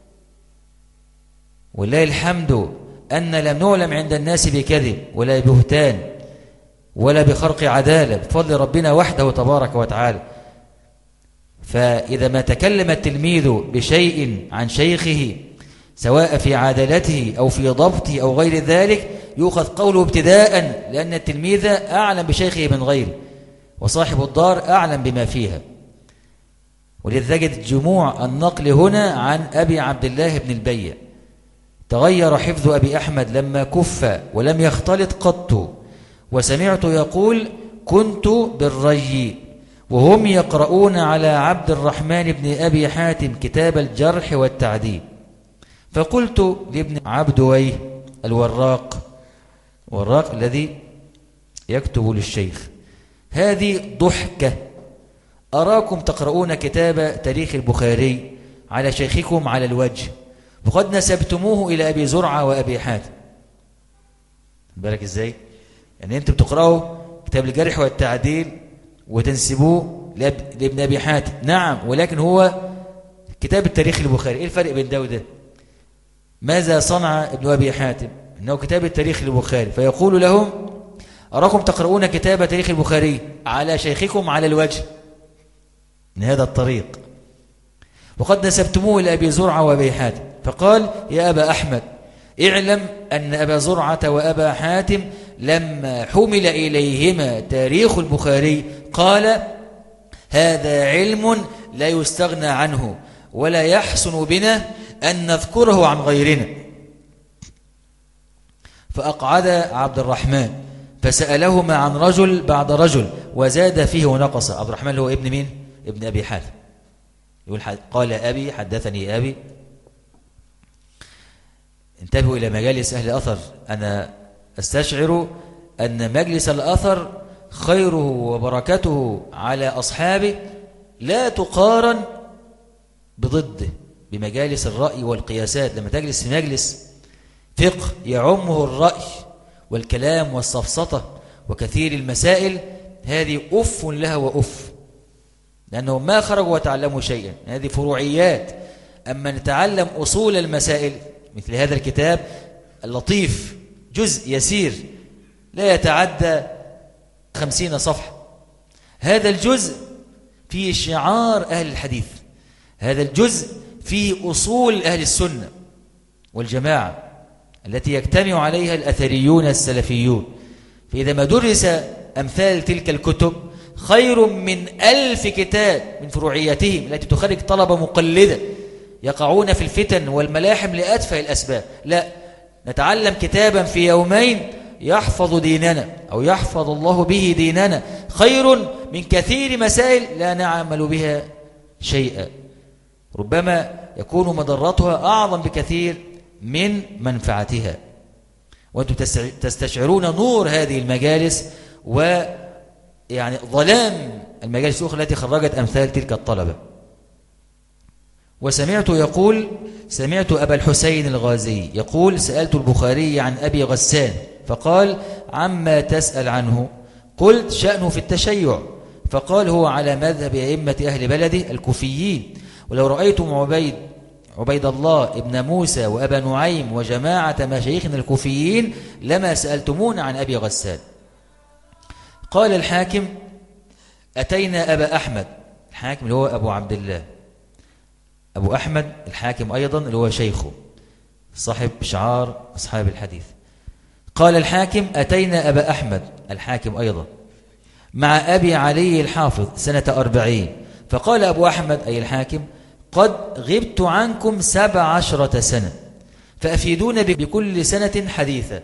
ولله الحمد أن لم نعلم عند الناس بكذب ولا بهتان ولا بخرق عدالة بفضل ربنا وحده تبارك وتعالى. فإذا ما تكلم التلميذ بشيء عن شيخه سواء في عدالته أو في ضبطه أو غير ذلك يؤخذ قوله ابتداء، لأن التلميذ أعلم بشيخه من غيره وصاحب الدار أعلم بما فيها. ولذا تجد جموع النقل هنا عن أبي عبد الله بن البيع. تغير حفظ أبي أحمد لما كف ولم يختلط قط، وسمعت يقول كنت بالري وهم يقرؤون على عبد الرحمن بن أبي حاتم كتاب الجرح والتعديل، فقلت لابن عبدويه الوراق الذي يكتب للشيخ هذه ضحكة، أراكم تقرؤون كتاب تاريخ البخاري على شيخكم على الوجه وقد نسبتموه إلى أبي زرعة وأبي حاتم. بالك إزاي؟ يعني أنتم بتقرأوا كتاب الجرح والتعديل وتنسبوه لابن أبي حاتم، نعم، ولكن هو كتاب التاريخ البخاري. إيه الفرق بين ده وده؟ ماذا صنع ابن أبي حاتم؟ إنه كتاب التاريخ البخاري، فيقول لهم أراكم تقرؤون كتاب تاريخ البخاري على شيخكم على الوجه من هذا الطريق وقد نسبتموه إلى أبي زرعة وأبي حاتم. فقال يا أبا أحمد اعلم أن أبا زرعة وأبا حاتم لما حمل إليهما تاريخ البخاري قال هذا علم لا يستغنى عنه ولا يحسن بنا أن نذكره عن غيرنا. فأقعد عبد الرحمن فسألهما عن رجل بعد رجل وزاد فيه ونقص. عبد الرحمن هو ابن مين؟ ابن أبي حاتم. يقول قال أبي حدثني أبي. انتبهوا إلى مجالس أهل الأثر. أنا أستشعر أن مجلس الأثر خيره وبركته على أصحابه لا تقارن بضده بمجالس الرأي والقياسات. لما تجلس في مجلس فقه يعمه الرأي والكلام والسفسطة وكثير المسائل، هذه أف لها وأف، لأنهم ما خرجوا وتعلموا شيئا، هذه فروعيات. أما نتعلم أصول المسائل مثل هذا الكتاب اللطيف، جزء يسير لا يتعدى 50 صفحة، هذا الجزء فيه شعار أهل الحديث، هذا الجزء فيه أصول أهل السنة والجماعة التي يجتمع عليها الأثريون السلفيون. فإذا ما درس أمثال تلك الكتب خير من 1000 كتاب من فروعياتهم التي تخرج طلبة مقلدة يقعون في الفتن والملاحم لأتفه الأسباب. لا، نتعلم كتابا في يومين يحفظ ديننا أو يحفظ الله به ديننا خير من كثير مسائل لا نعمل بها شيئا، ربما يكون مضرتها أعظم بكثير من منفعتها. وأنتم تستشعرون نور هذه المجالس ويعني ظلام المجالس الأخرى التي خرجت أمثال تلك الطلبة. وسمعت يقول سمعت أبا الحسين الغازي يقول سألت البخاري عن أبي غسان فقال عما تسأل عنه؟ قلت شأنه في التشيع. فقال هو على مذهب أئمة أهل بلده الكوفيين، ولو رأيتم عبيد الله ابن موسى وأبا نعيم وجماعة مشايخنا الكوفيين لما سألتمون عن أبي غسان. قال الحاكم أتينا أبا أحمد، الحاكم اللي هو أبو عبد الله، أبو أحمد الحاكم أيضا اللي هو شيخه صاحب شعار أصحاب الحديث. قال الحاكم أتينا أبا أحمد الحاكم أيضا مع أبي علي الحافظ سنة 40. فقال أبو أحمد أي الحاكم قد غبت عنكم 17 سنة، فأفيدون بكل سنة حديثا،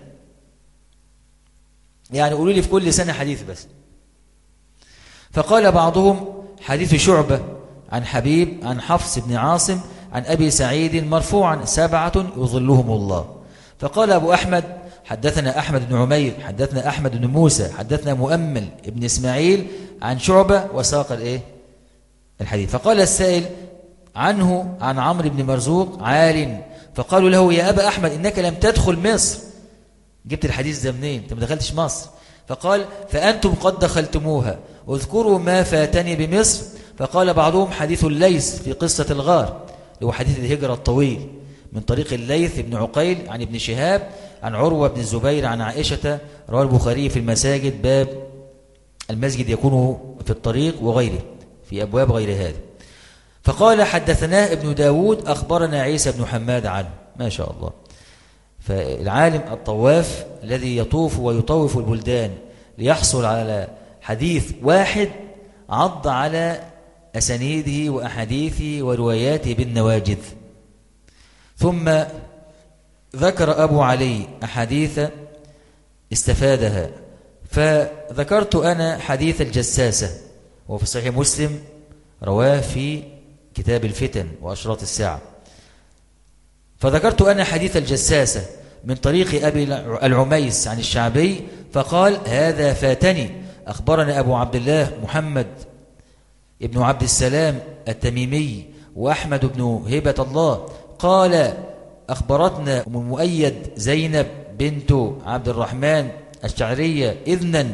يعني قولوا لي في كل سنة حديث بس. فقال بعضهم حديث شعبة عن حبيب عن حفص بن عاصم عن أبي سعيد مرفوعا 7 يظلهم الله. فقال أبو أحمد حدثنا أحمد بن عمير حدثنا أحمد بن موسى حدثنا مؤمل بن إسماعيل عن شعبة وساق الحديث. فقال السائل عنه عن عمرو بن مرزوق عال، فقالوا له يا أبا أحمد إنك لم تدخل مصر، جبت الحديث ده منين؟ أنت ما دخلتش مصر. فقال فأنتم قد دخلتموها، اذكروا ما فاتني بمصر. فقال بعضهم حديث الليث في قصة الغار، هو حديث الهجرة الطويل من طريق الليث بن عقيل عن ابن شهاب عن عروة بن الزبير عن عائشة، رواه البخاري في المساجد باب المسجد يكون في الطريق وغيره، في أبواب غير هذا. فقال حدثنا ابن داود أخبرنا عيسى بن حماد عنه. ما شاء الله. فالعالم الطواف الذي يطوف ويطوف البلدان ليحصل على حديث واحد عض على أسانيده وأحاديثه ورواياته بالنواجذ. ثم ذكر أبو علي أحاديث استفادها، فذكرت أنا حديث الجساسة وفي صحيح مسلم، رواه في كتاب الفتن وأشراط الساعة. فذكرت أنا حديث الجساسة من طريق أبي العميس عن الشعبي، فقال هذا فاتني. أخبرنا أبو عبد الله محمد ابن عبد السلام التميمي وأحمد بن هبة الله قال أخبرتنا أم المؤيد زينب بنت عبد الرحمن الشعرية إذنا،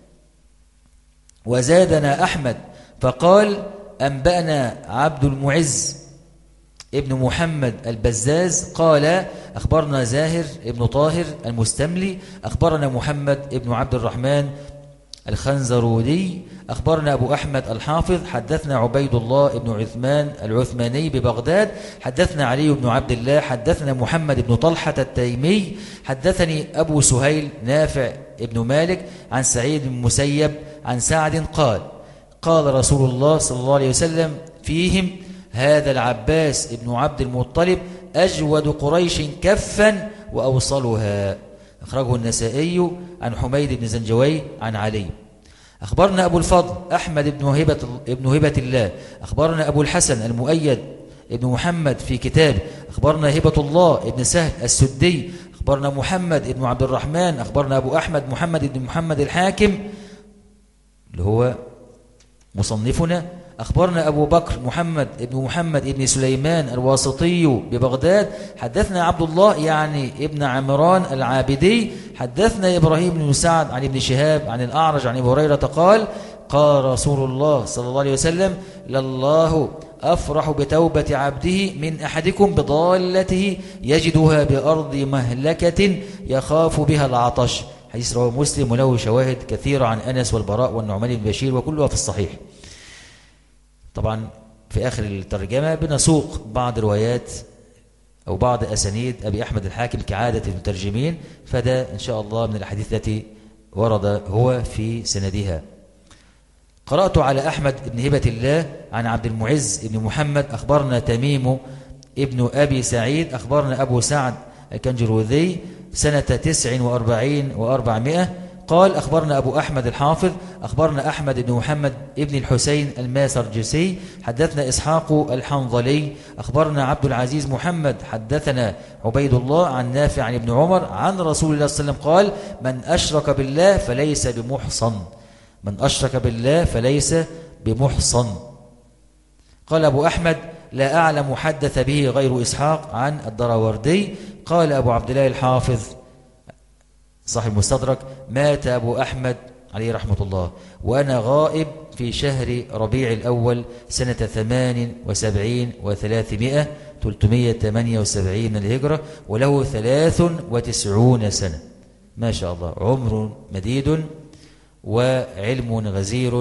وزادنا أحمد فقال أنبأنا عبد المعز ابن محمد البزاز قال أخبرنا زاهر ابن طاهر المستملي أخبرنا محمد ابن عبد الرحمن الخنزرودي أخبرنا أبو أحمد الحافظ حدثنا عبيد الله ابن عثمان العثماني ببغداد حدثنا علي بن عبد الله حدثنا محمد بن طلحة التيمي حدثني أبو سهيل نافع ابن مالك عن سعيد بن مسيب عن سعد قال قال رسول الله صلى الله عليه وسلم فيهم هذا العباس ابن عبد المطلب أجود قريش كفا وأوصلها. أخرجه النسائي عن حميد بن زنجوي عن علي. أخبرنا أبو الفضل أحمد ابن هبة الله أخبرنا أبو الحسن المؤيد ابن محمد في كتاب أخبرنا هبة الله ابن سهل السدي أخبرنا محمد ابن عبد الرحمن أخبرنا أبو أحمد محمد ابن محمد الحاكم اللي هو مصنفنا أخبرنا أبو بكر محمد ابن محمد ابن سليمان الواسطي ببغداد حدثنا عبد الله يعني ابن عمران العابدي حدثنا إبراهيم بن سعد عن ابن شهاب عن الأعرج عن أبي هريرة قال قال رسول الله صلى الله عليه وسلم لله أفرح بتوبة عبده من أحدكم بضالته يجدها بأرض مهلكة يخاف بها العطش. حديث رواه مسلم وله شواهد كثيرة عن أنس والبراء والنعمان بن بشير وكلها في الصحيح. طبعا في آخر الترجمة بنسوق بعض روايات أو بعض أسانيد أبي أحمد الحاكم كعادة المترجمين، فده إن شاء الله من الحديث التي ورد هو في سندها. قرأت على أحمد بن هبة الله عن عبد المعز بن محمد أخبرنا تميم ابن أبي سعيد أخبرنا أبو سعد الكنجروذي سنة 49 و400 قال أخبرنا أبو أحمد الحافظ أخبرنا أحمد بن محمد ابن الحسين الماسرجسي حدثنا إسحاق الحنظلي أخبرنا عبد العزيز محمد حدثنا عبيد الله عن نافع عن ابن عمر عن رسول الله صلى الله عليه وسلم قال من أشرك بالله فليس بمحصن من أشرك بالله فليس بمحصن. قال أبو أحمد لا أعلم حدث به غير إسحاق عن الدراوردي. قال أبو عبد الله الحافظ صاحب المستدرك مات أبو أحمد عليه رحمة الله وأنا غائب في شهر ربيع الأول سنة 78 و300 378 من الهجرة وله 93 سنة. ما شاء الله عمر مديد وعلم غزير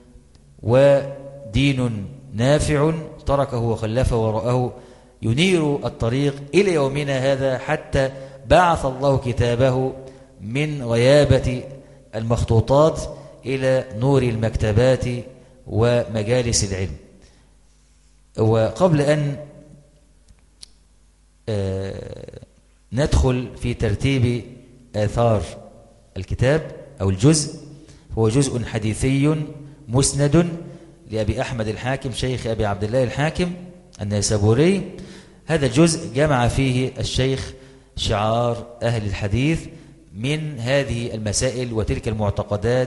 ودين نافع تركه وخلفه وراءه ينير الطريق إلى يومنا هذا حتى بعث الله كتابه من غيابة المخطوطات إلى نور المكتبات ومجالس العلم. وقبل أن ندخل في ترتيب آثار الكتاب أو الجزء. هو جزء حديثي مسند لأبي أحمد الحاكم شيخ أبي عبد الله الحاكم النيسابوري. هذا الجزء جمع فيه الشيخ شعار أهل الحديث من هذه المسائل وتلك المعتقدات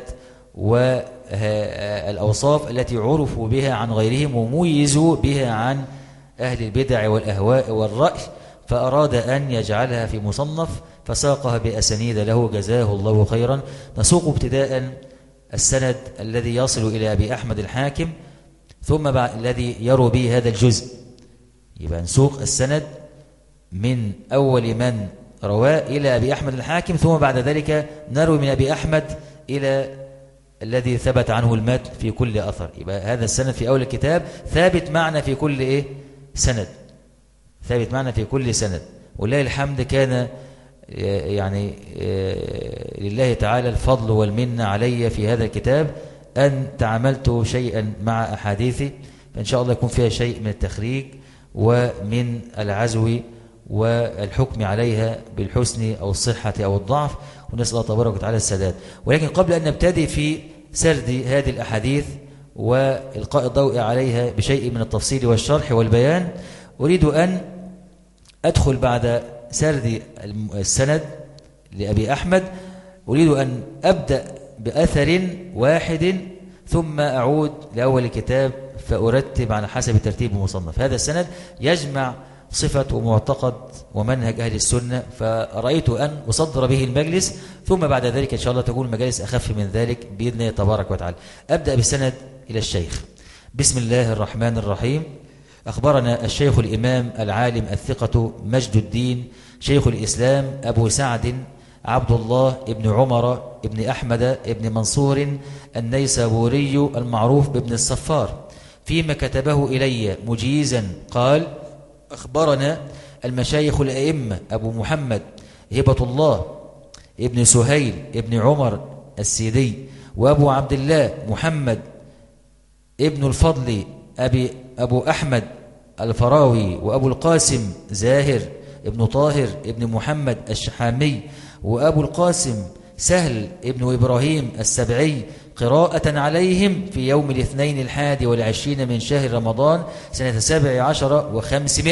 والأوصاف التي عرفوا بها عن غيرهم وميزوا بها عن أهل البدع والأهواء والرأي، فأراد أن يجعلها في مصنف فساقها بأسانيد له جزاه الله خيرا. نسوق ابتداء السند الذي يصل إلى أبي أحمد الحاكم ثم بعد الذي يروي به هذا الجزء. يبقى نسوق السند من أول من رواه إلى أبي أحمد الحاكم، ثم بعد ذلك نروي من أبي أحمد إلى الذي ثبت عنه المتن في كل أثر. يبقى هذا السند في أول الكتاب ثابت معنا في كل سند، ثابت معنا في كل سند. ولله الحمد كان يعني لله تعالى الفضل والمنة علي في هذا الكتاب أن تعاملت شيئا مع أحاديثي، فإن شاء الله يكون فيها شيء من التخريج ومن العزو والحكم عليها بالحسن أو الصحة أو الضعف، ونسأل الله تبارك وتعالى السداد. ولكن قبل أن نبتدي في سرد هذه الأحاديث وإلقاء الضوء عليها بشيء من التفصيل والشرح والبيان، أريد أن أدخل بعد سرد السند لأبي أحمد، أريد أن أبدأ بأثر واحد ثم أعود لأول الكتاب فأرتب على حسب ترتيب المصنف. هذا السند يجمع صفة ومعتقد ومنهج أهل السنة، فرأيت أن أصدر به المجلس، ثم بعد ذلك إن شاء الله تكون المجالس أخف من ذلك بإذن الله تبارك وتعالى. أبدأ بالسند إلى الشيخ. بسم الله الرحمن الرحيم. أخبرنا الشيخ الإمام العالم الثقة مجد الدين شيخ الإسلام أبو سعد عبد الله ابن عمر ابن أحمد ابن منصور النيسابوري المعروف بابن الصفار، فيما كتبه إلي مجيزا قال: أخبرنا المشايخ الأئمة أبو محمد هبة الله ابن سهيل ابن عمر السيدي، وأبو عبد الله محمد ابن الفضل أبو أحمد الفراوي، وأبو القاسم زاهر ابن طاهر ابن محمد الشحامي، وأبو القاسم سهل ابن إبراهيم السبعي، قراءة عليهم في يوم الاثنين 21 من شهر رمضان سنة 17 و500.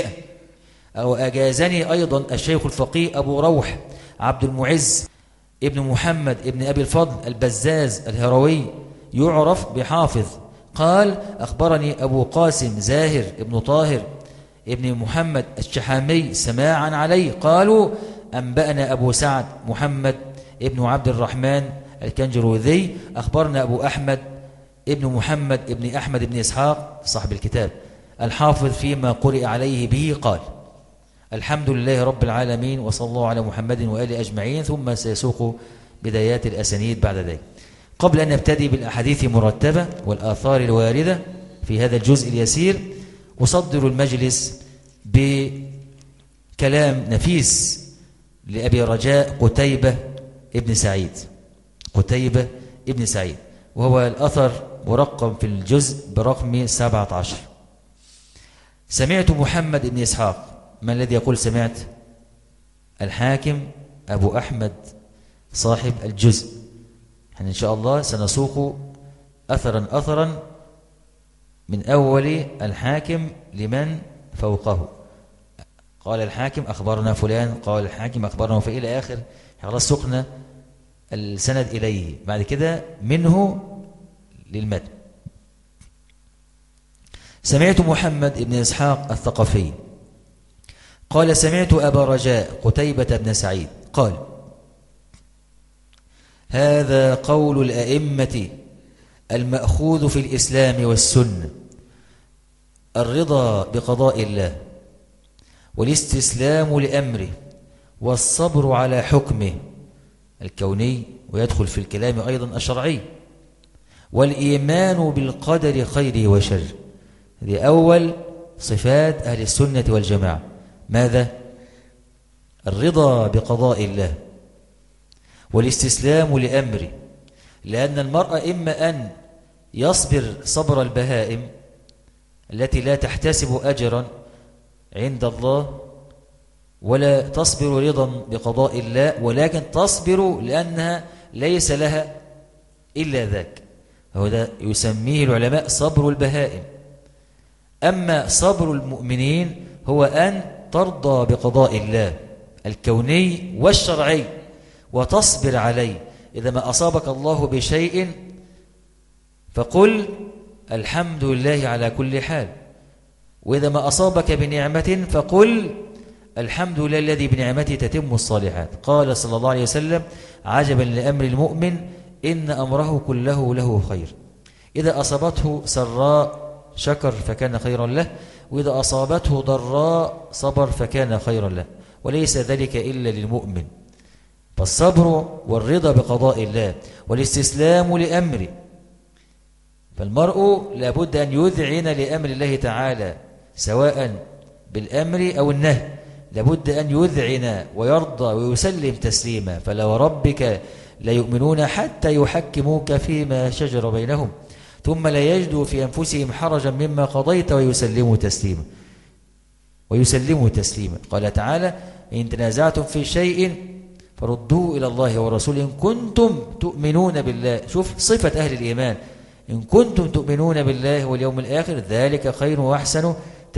أو أجازني أيضا الشيخ الفقيه أبو روح عبد المعز ابن محمد ابن أبي الفضل البزاز الهروي، يعرف بحافظ، قال: أخبرني أبو قاسم زاهر ابن طاهر ابن محمد الشحامي سماعا عليه، قالوا: أنبأنا أبو سعد محمد ابن عبد الرحمن الكنجروذي، أخبرنا أبو أحمد ابن محمد ابن أحمد ابن إسحاق صاحب الكتاب الحافظ فيما قرئ عليه به قال. الحمد لله رب العالمين، وصلى الله على محمد وآله أجمعين. ثم سيسوق بدايات الأسانيد بعد ذلك. قبل أن نبتدي بالأحاديث مرتبة والآثار الواردة في هذا الجزء اليسير، أصدر المجلس بكلام نفيس لأبي رجاء قتيبة ابن سعيد، قتيبة ابن سعيد، وهو الأثر مرقم في الجزء برقم 17. سمعت محمد ابن إسحاق. من الذي يقول سمعت؟ الحاكم أبو أحمد صاحب الجزء. إن شاء الله سنسوق أثرا من أول الحاكم لمن فوقه. قال الحاكم أخبرنا فلان، قال الحاكم أخبرنا، فإلى آخر خلاص سقنا السند إليه، بعد كده منه للمتن. سمعت محمد بن إسحاق الثقفي قال: سمعت أبا رجاء قتيبة بن سعيد قال: هذا قول الأئمة المأخوذ في الإسلام والسنة: الرضا بقضاء الله، والاستسلام لأمره، والصبر على حكمه الكوني، ويدخل في الكلام أيضا الشرعي، والإيمان بالقدر خيره وشره. هذه أول صفات أهل السنة والجماعة. ماذا؟ الرضا بقضاء الله، والاستسلام لأمره، لأن المرء إما أن يصبر صبر البهائم التي لا تحتسب أجرا عند الله، ولا تصبر رضا بقضاء الله، ولكن تصبر لأنها ليس لها إلا ذاك. هو ده يسميه العلماء صبر البهائم. أما صبر المؤمنين هو أن ترضى بقضاء الله الكوني والشرعي وتصبر عليه. إذا ما أصابك الله بشيء فقل الحمد لله على كل حال، وإذا ما أصابك بنعمة فقل الحمد لله الذي بنعمته تتم الصالحات. قال صلى الله عليه وسلم عجبا لأمر المؤمن إن أمره كله له خير، إذا أصابته سراء شكر فكان خيرا له، وإذا أصابته ضراء صبر فكان خيرا له، وليس ذلك إلا للمؤمن. فالصبر والرضا بقضاء الله والاستسلام لأمره. فالمرء لابد أن يذعن لأمر الله تعالى سواء بالأمر أو النهي، لابد أن يذعن ويرضى ويسلم تسليما. فلا وربك لا يؤمنون حتى يحكموك فيما شجر بينهم ثم لا يجدوا في أنفسهم حرجا مما قضيت ويسلموا تسليما. قال تعالى إن تنازعتم في شيء فردوه إلى الله والرسول إن كنتم تؤمنون بالله. شوف صفة أهل الإيمان، إن كنتم تؤمنون بالله واليوم الآخر ذلك خير وأحسن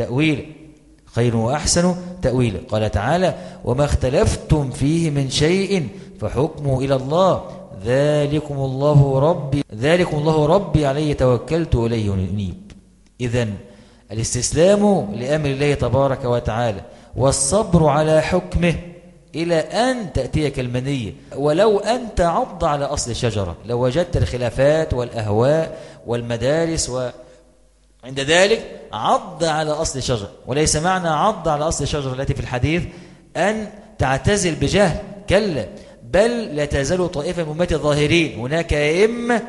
تأويلا. قال تعالى وما اختلفتم فيه من شيء فحكمه إلى الله ذلكم الله ربي عليه توكلت إليه أنيب. إذن الاستسلام لأمر الله تبارك وتعالى والصبر على حكمه إلى أن تأتيك المنية، ولو أن تعض على أصل الشجرة لو وجدت الخلافات والأهواء والمدارس عند ذلك عض على أصل الشجرة. وليس معنى عض على أصل الشجرة التي في الحديث أن تعتزل بجهل، كلا، بل لا تزال طائفة من أمتي الظاهرين، هناك أئمة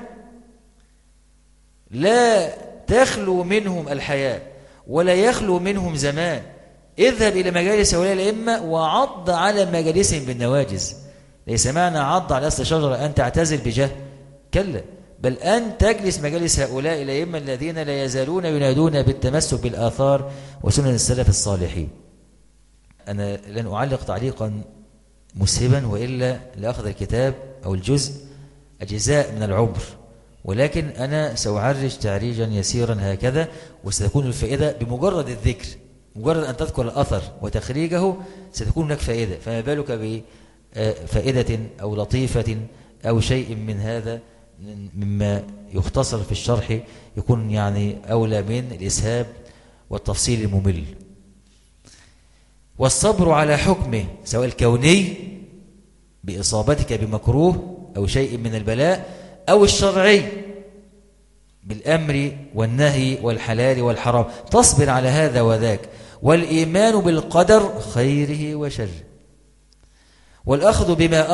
لا تخلو منهم الحياة ولا يخلو منهم زمان. اذهب إلى مجالس هؤلاء الأئمة وعض على مجالسهم بالنواجز. ليس معنى عض على أصل الشجرة أن تعتزل بجهل، كلا، بل أن تجلس مجالس هؤلاء الأئمة الذين لا يزالون ينادون بالتمسك بالآثار وسنن السلف الصالحين. أنا لن أعلق تعليقا مسهبا وإلا لأخذ الكتاب أو الجزء أجزاء من العمر، ولكن أنا سأعرج تعريجا يسيرا هكذا، وستكون الفائدة بمجرد الذكر، مجرد أن تذكر الأثر وتخريجه ستكون هناك فائدة، فما بالك بفائدة أو لطيفة أو شيء من هذا مما يختصر في الشرح يكون يعني أولى من الإسهاب والتفصيل الممل. والصبر على حكمه سواء الكوني بإصابتك بمكروه أو شيء من البلاء أو الشرعي بالأمر والنهي والحلال والحرام، تصبر على هذا وذاك. والإيمان بالقدر خيره وشره، والأخذ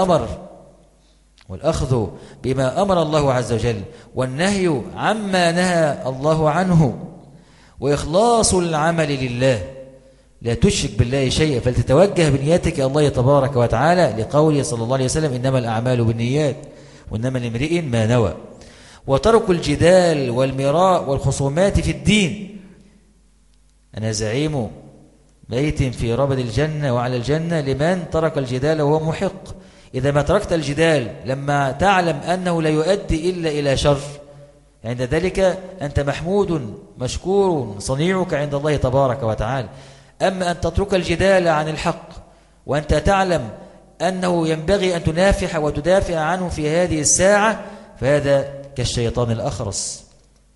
بما أمر الله عز وجل، والنهي عما نهى الله عنه، وإخلاص العمل لله لا تشرك بالله شيئا، فلتتوجه بنيتك الله تبارك وتعالى لقوله صلى الله عليه وسلم إنما الأعمال بالنيات وإنما لامرئ ما نوى. وترك الجدال والمراء والخصومات في الدين. أنا زعيم بيت في ربد الجنة وعلى الجنة لمن ترك الجدال وهو محق. إذا ما تركت الجدال لما تعلم أنه لا يؤدي إلا إلى شر، عند ذلك أنت محمود مشكور صنيعك عند الله تبارك وتعالى. أما أن تترك الجدال عن الحق وأنت تعلم أنه ينبغي أن تنافح وتدافع عنه في هذه الساعة، فهذا كالشيطان الأخرس.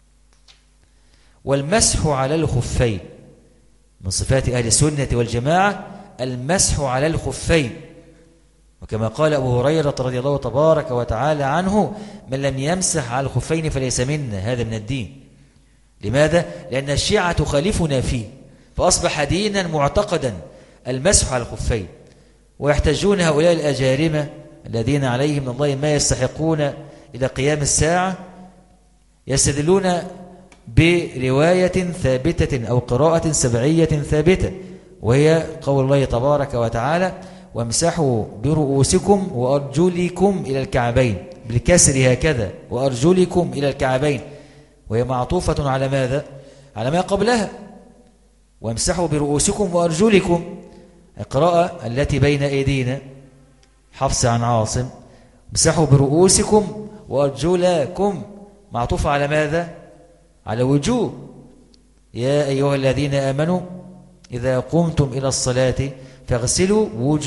والمسح على الخفين من صفات أهل السنة والجماعة، المسح على الخفين، وكما قال أبو هريرة رضي الله تبارك وتعالى عنه من لم يمسح على الخفين فليس منا، هذا من الدين. لماذا؟ لأن الشيعة تخالفنا فيه، فأصبح دينا معتقدا المسح على الخفين. ويحتجون هؤلاء الأجارمة الذين عليهم من الله ما يستحقون إلى قيام الساعة، يستدلون برواية ثابتة أو قراءة سبعية ثابتة، وهي قول الله تبارك وتعالى وامسحوا برؤوسكم وأرجلكم إلى الكعبين، بالكسر هكذا، وأرجلكم إلى الكعبين، وهي معطوفة على ماذا؟ على ما قبلها، وامسحوا برؤوسكم وأرجلكم، القراءة التي بين أيدينا حفص عن عاصم امسحوا برؤوسكم وأرجلكم معطوف على ماذا؟ على وجوه. يا أيها الذين آمنوا إذا قمتم إلى الصلاة فاغسلوا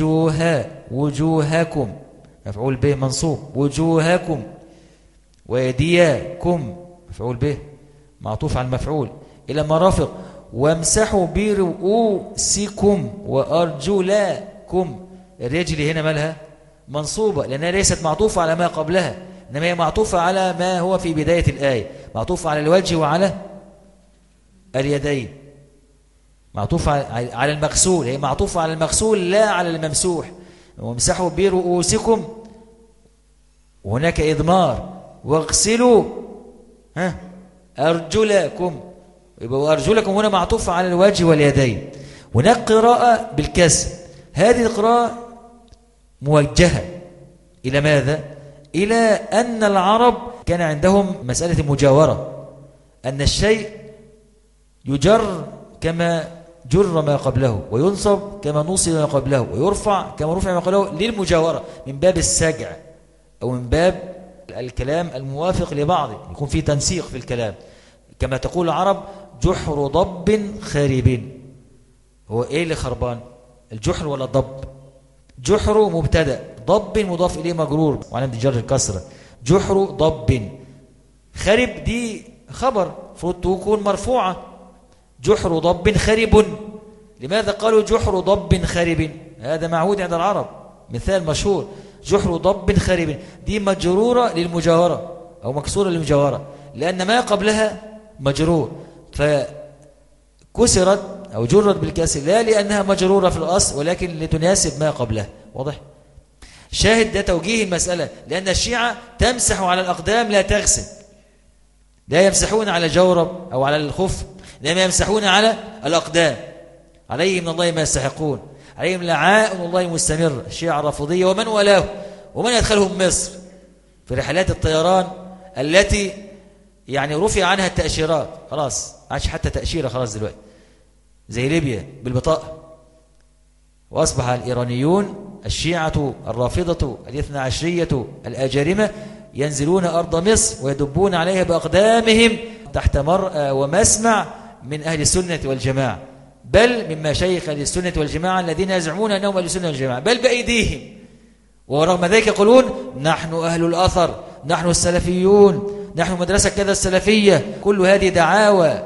وجوهكم مفعول به منصوب وجوهكم ويديكم مفعول به معطوف على المفعول إلى مرافق وامسحوا برؤوسكم وأرجلكم. الرجل هنا مالها منصوبة لأنها ليست معطوفة على ما قبلها، إنما هي معطوفة على ما هو في بداية الآية، معطوفة على الوجه وعلى اليدين، معطوفة على المغسول، هي معطوفة على المغسول لا على الممسوح. وامسحوا برؤوسكم وهناك إضمار واغسلوا أرجلكم، يبقى أرجلكم هنا معطوفة على الوجه واليدين. هناك قراءة بالكسر، هذه القراءة موجهة إلى ماذا؟ إلى أن العرب كان عندهم مسألة المجاورة، أن الشيء يجر كما جر ما قبله وينصب كما نصب ما قبله ويرفع كما رفع ما قبله للمجاورة من باب السجع أو من باب الكلام الموافق لبعضه، يكون فيه تنسيق في الكلام. كما تقول العرب جحر ضب خارب. هو إيه اللي خربان؟ الجحر ولا الضب؟ جحر مبتدأ، ضب مضاف إليه مجرور وعلامة الجر الكسرة. جحر ضب خرب دي خبر المفروض تكون مرفوعة. جحر ضب خرب. لماذا قالوا جحر ضب خرب؟ هذا معهود عند العرب، مثال مشهور جحر ضب خرب، دي مجرورة للمجاورة أو مكسورة للمجاورة لأن ما قبلها مجرور، فكسرت أو جرت بالكسر لا لأنها مجرورة في الأصل ولكن لتناسب ما قبلها. واضح؟ شاهد ده توجيه المسألة، لأن الشيعة تمسح على الأقدام لا تغسل، لا يمسحون على جورب أو على الخف، إنما يمسحون على الأقدام. عليهم من الله ما يستحقون، عليهم لعائن الله مستمر. الشيعة الرافضية ومن ولاه ومن يدخلهم مصر في رحلات الطيران التي يعني رفع عنها التأشيرات، خلاص عادش حتى تأشيرة خلاص دلوقتي، زي ليبيا بالبطاقة. وأصبح الإيرانيون الشيعة الرافضة الاثنى عشرية الأجارمة ينزلون أرض مصر ويدبون عليها بأقدامهم تحت مرأى ومسمع من أهل السنة والجماعة، بل من مشايخ أهل السنة والجماعة الذين يزعمون أنهم أهل السنة والجماعة، بل بأيديهم. ورغم ذلك يقولون نحن أهل الأثر، نحن السلفيون، نحن مدرسة كذا السلفية. كل هذه دعاوى.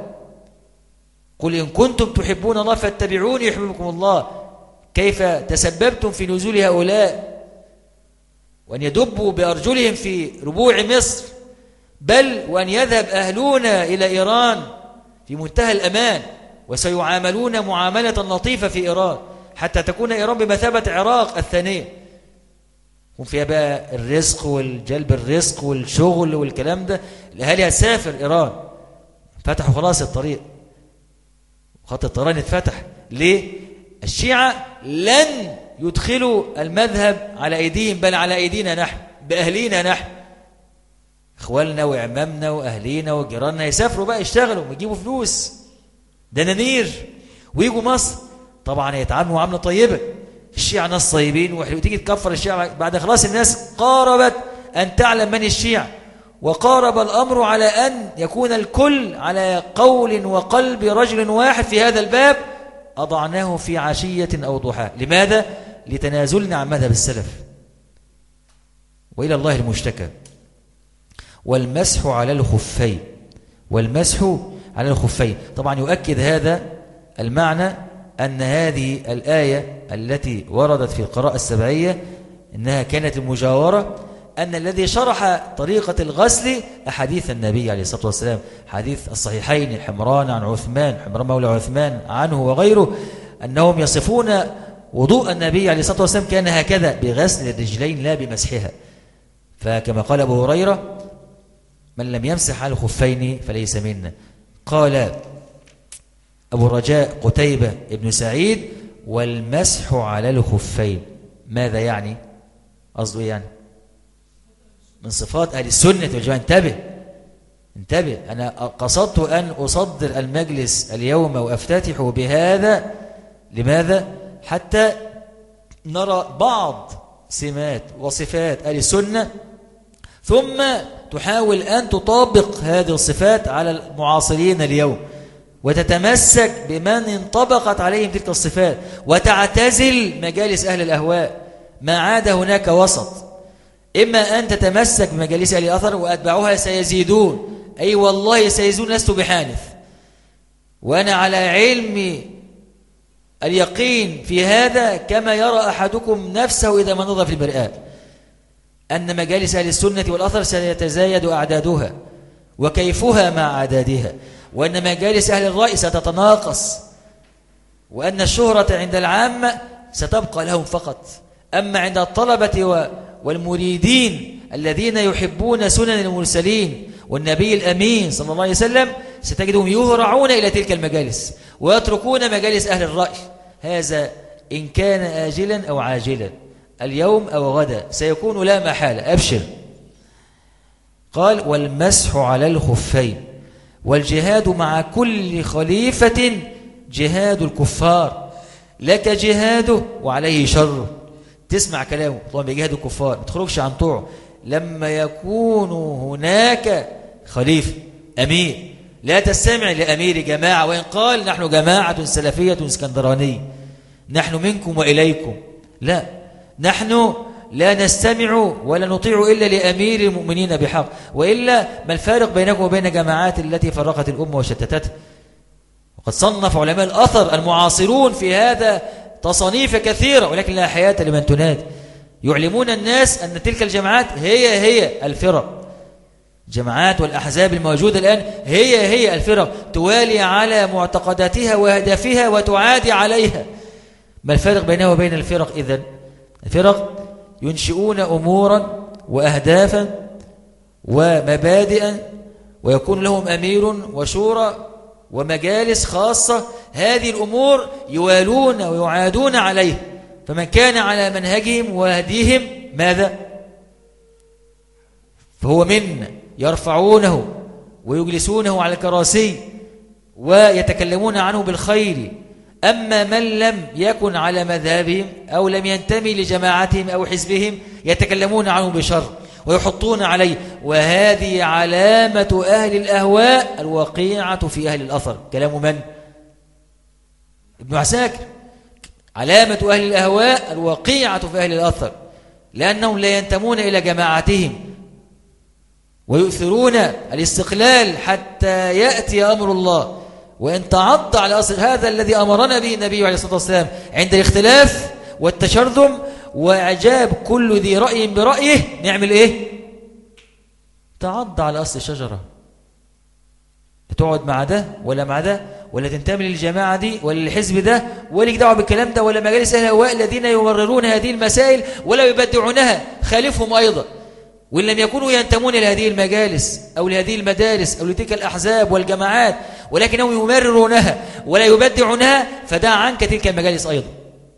قل إن كنتم تحبون الله فاتبعوني يحببكم الله. كيف تسببتم في نزول هؤلاء وأن يدبوا بأرجلهم في ربوع مصر، بل وأن يذهب أهلنا إلى إيران في منتهى الأمان وسيعاملون معاملة لطيفة في إيران حتى تكون إيران بمثابة عراق الثانية، يكون فيها بقى الرزق والجلب الرزق والشغل والكلام ده. الأهالي هتسافر إيران، فتحوا خلاص الطريق، خط الطيران اتفتح. ليه؟ الشيعة لن يدخلوا المذهب على أيديهم بل على أيدينا نحن بأهلينا نحن. إخوالنا وعمامنا وأهلينا وجيراننا يسافروا بقى يشتغلوا ويجيبوا فلوس دنانير ويجوا مصر، طبعا يتعاملوا معاملة طيبة. الشيعة ناس طيبين وحلو، تيجي تكفر الشيعة بعد خلاص الناس قاربت أن تعلم من الشيعة، وقارب الأمر على أن يكون الكل على قول وقلب رجل واحد في هذا الباب، أضعناه في عشية أو ضحى. لماذا؟ لتنازلنا عن مذهب السلف، وإلى الله المشتكى. والمسح على الخفين، والمسح على الخفين طبعا يؤكد هذا المعنى أن هذه الآية التي وردت في القراءة السبعية إنها كانت المجاورة، أن الذي شرح طريقة الغسل أحاديث النبي عليه الصلاة والسلام، حديث الصحيحين حمران عن عثمان، حمران مولى عثمان عنه وغيره، أنهم يصفون وضوء النبي عليه الصلاة والسلام كان هكذا بغسل الرجلين لا بمسحها. فكما قال أبو هريرة من لم يمسح على الخفين فليس منا. قال أبو الرجاء قتيبة ابن سعيد والمسح على الخفين ماذا يعني؟ قصده يعني من صفات أهل السنة والجماعة. انتبه، أنا قصدت أن أصدر المجلس اليوم وأفتتح بهذا. لماذا؟ حتى نرى بعض سمات وصفات أهل السنة، ثم تحاول أن تطابق هذه الصفات على المعاصرين اليوم، وتتمسك بمن انطبقت عليهم تلك الصفات، وتعتزل مجالس أهل الأهواء. ما عاد هناك وسط، إما أن تتمسك بمجالس أهل الأثر وأتباعها سيزيدون، أي والله سيزيدون، لست بحانث، وأنا على علم اليقين في هذا كما يرى أحدكم نفسه إذا ما نظر في المرآة، أن مجالس أهل السنة والأثر سيتزايد أعدادها وكيفها مع أعدادها، وأن مجالس أهل الرأي ستتناقص، وأن الشهرة عند العامة ستبقى لهم فقط، أما عند الطلبة والمريدين الذين يحبون سنن المرسلين والنبي الأمين صلى الله عليه وسلم ستجدهم يهرعون إلى تلك المجالس ويتركون مجالس أهل الرأي. هذا إن كان آجلا أو عاجلا، اليوم أو غدا سيكون لا محالة، أبشر. قال: والمسح على الخفين، والجهاد مع كل خليفة جهاد الكفار، لك جهاده وعليه شره. تسمع كلامه طبعا بجهاد الكفار، ما تخرجش عن طوعه. لما يكون هناك خليفة أمير لا تستمع لأمير جماعة، وإن قال نحن جماعة سلفية اسكندرانية، نحن منكم وإليكم، لا، نحن لا نستمع ولا نطيع إلا لأمير المؤمنين بحق، وإلا ما الفارق بينكم وبين جماعات التي فرقت الأمة وشتتتها؟ وقد صنف علماء الأثر المعاصرون في هذا تصانيف كثيرة، ولكن لا حياة لمن تنادي. يعلمون الناس أن تلك الجماعات هي الفرق، الجماعات والأحزاب الموجودة الآن هي الفرق، توالي على معتقداتها وهدفها وتعادي عليها. ما الفارق بينها وبين الفرق إذن؟ الفرق ينشئون أمورا وأهدافا ومبادئا، ويكون لهم أمير وشورى ومجالس خاصة، هذه الأمور يوالون ويعادون عليه، فمن كان على منهجهم وهديهم ماذا؟ فهو منا، يرفعونه ويجلسونه على الكراسي ويتكلمون عنه بالخير. أما من لم يكن على مذهبهم أو لم ينتمي لجماعتهم أو حزبهم يتكلمون عنه بشر ويحطون عليه، وهذه علامة أهل الأهواء الوقيعة في أهل الأثر. كلام من؟ ابن عساكر. علامة أهل الأهواء الوقيعة في أهل الأثر، لأنهم لا ينتمون إلى جماعتهم ويؤثرون الاستقلال حتى يأتي أمر الله. وإن تعض على أصل هذا الذي أمرنا به النبي عليه الصلاة والسلام عند الاختلاف والتشرذم وإعجاب كل ذي رأي برأيه، نعمل إيه؟ تعض على أصل الشجرة، تقعد مع ده ولا مع ده، ولا تنتمي للجماعة دي ولا للحزب ده، ولا لك دعوة بالكلام ده، ولا مجالس أهل الأهواء الذين يمررون هذه المسائل ولا يبدعونها، خالفهم أيضا. وإن لم يكونوا ينتمون لهذه المجالس أو لهذه المدارس أو لتلك الأحزاب والجماعات، ولكنهم يمررونها ولا يبدعونها، فدع عنك تلك المجالس أيضا،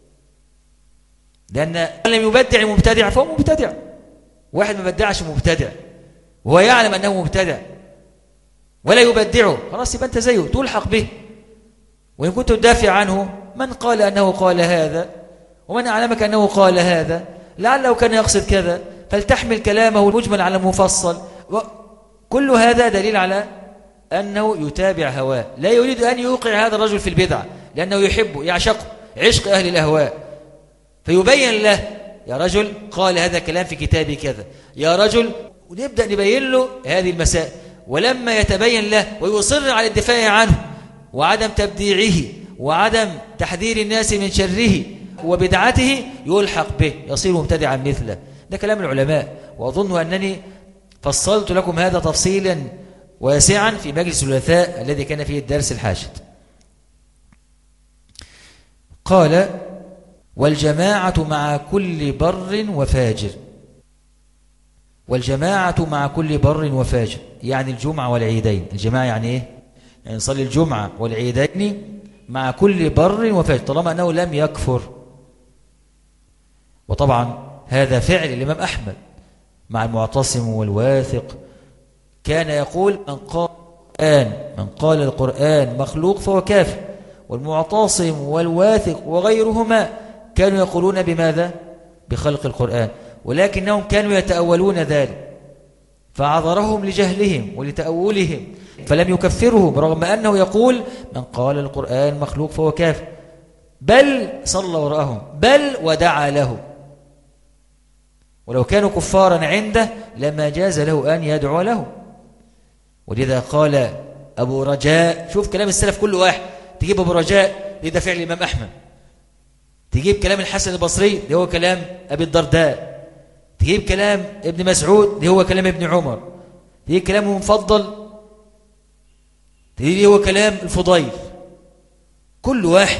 لأن من لم يبدع مبتدع فهو مبتدع. واحد ما بدعش مبتدع وهو يعلم أنه مبتدع ولا يبدعه، خلاص يبقى أنت زيه تلحق به. وإن كنت تدافع عنه، من قال أنه قال هذا ومن أعلمك أنه قال هذا، لعله كان يقصد كذا، فلتحمل كلامه المجمل على المفصل. كل هذا دليل على أنه يتابع هواه، لا يريد أن يوقع هذا الرجل في البدعة، لأنه يحبه يعشقه عشق أهل الأهواء، فيبين له: يا رجل قال هذا كلام في كتابي كذا، يا رجل، ونبدأ نبين له هذه المسائل. ولما يتبين له ويصر على الدفاع عنه وعدم تبديعه وعدم تحذير الناس من شره وبدعته، يلحق به، يصير مبتدعا مثله. ده كلام العلماء، وأظن أنني فصلت لكم هذا تفصيلا واسعا في مجلس الثلاثاء الذي كان فيه الدرس الحاشد. قال: والجماعة مع كل بر وفاجر. والجماعة مع كل بر وفاجر يعني الجمعة والعيدين. الجماعة يعني إيه؟ يعني نصلي الجمعة والعيدين مع كل بر وفاجر، طالما أنه لم يكفر. وطبعا هذا فعل الإمام أحمد مع المعتصم والواثق، كان يقول: من قال القرآن مخلوق فهو كافر، والمعتصم والواثق وغيرهما كانوا يقولون بماذا؟ بخلق القرآن، ولكنهم كانوا يتأولون ذلك فعذرهم لجهلهم ولتأولهم فلم يكفرهم، رغم أنه يقول من قال القرآن مخلوق فهو كافر، بل صلى وراءهم، بل ودعا له. ولو كانوا كفارا عنده لما جاز له أن يدعو له. ولذا قال أبو رجاء، شوف كلام السلف كل واحد، تجيب أبو رجاء ده فعل الإمام أحمد، تجيب كلام الحسن البصري ده هو كلام أبي الدرداء، تجيب كلام ابن مسعود ده هو كلام ابن عمر، تجيب كلام مفضل تجيب هو كلام الفضيل، كل واحد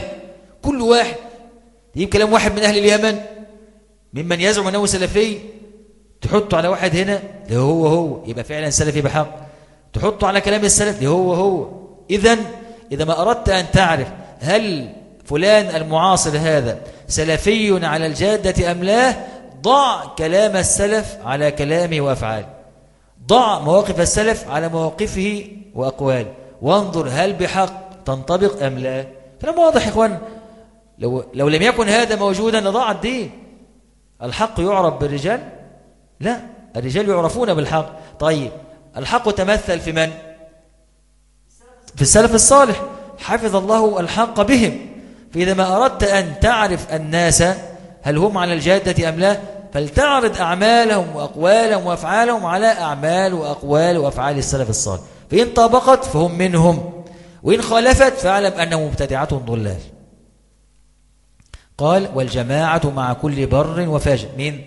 تجيب كلام واحد من أهل اليمن ممن يزعم أنه سلفي تحطه على واحد هنا ده هو يبقى فعلا سلفي بحق، تحطه على كلام السلف ده هو. إذا ما أردت أن تعرف هل فلان المعاصر هذا سلفي على الجادة أم لا، ضع كلام السلف على كلامه وأفعاله، ضع مواقف السلف على مواقفه وأقواله، وانظر هل بحق تنطبق أم لا. كلام واضح يا إخوان. لو لم يكن هذا موجودا لضاع الدين. الحق يعرف بالرجال؟ لا، الرجال يعرفون بالحق. طيب الحق تمثل في من؟ في السلف الصالح، حفظ الله الحق بهم. فإذا ما أردت أن تعرف الناس هل هم على الجادة أم لا، فلتعرض أعمالهم وأقوالهم وأفعالهم على أعمال وأقوال وأفعال السلف الصالح، فإن طابقت فهم منهم، وإن خالفت فاعلم أنه مبتدعة ضلال. قال والجماعة مع كل بر وفاجر. مين؟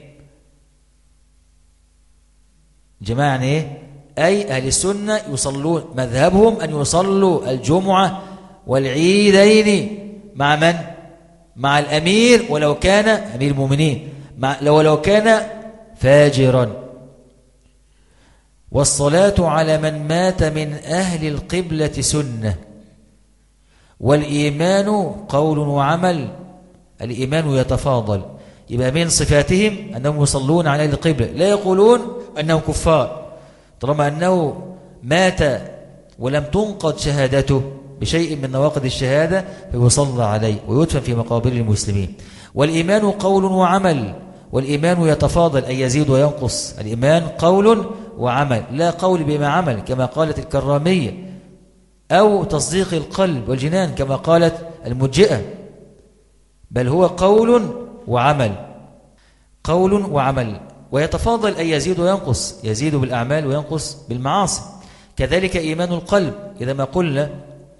جماعة يعني إيه؟ أي أهل السنة يصلون، مذهبهم أن يصلوا الجمعة والعيدين مع من؟ مع الأمير ولو كان أمير المؤمنين، ولو كان فاجرا. والصلاة على من مات من أهل القبلة سنة. والإيمان قول وعمل. الإيمان يتفاضل، يبقى من صفاتهم أنهم يصلون على أهل القبلة، لا يقولون أنهم كفار طالما أنه مات ولم تنقض شهادته بشيء من نواقض الشهادة فيصلى عليه ويدفن في مقابر المسلمين. والإيمان قول وعمل. والإيمان يتفاضل أي يزيد وينقص. الإيمان قول وعمل، لا قول بما عمل كما قالت الكرامية، أو تصديق القلب والجنان كما قالت المرجئة، بل هو قول وعمل. قول وعمل. ويتفاضل أي يزيد وينقص، يزيد بالأعمال وينقص بالمعاصي. كذلك إيمان القلب، إذا ما قلنا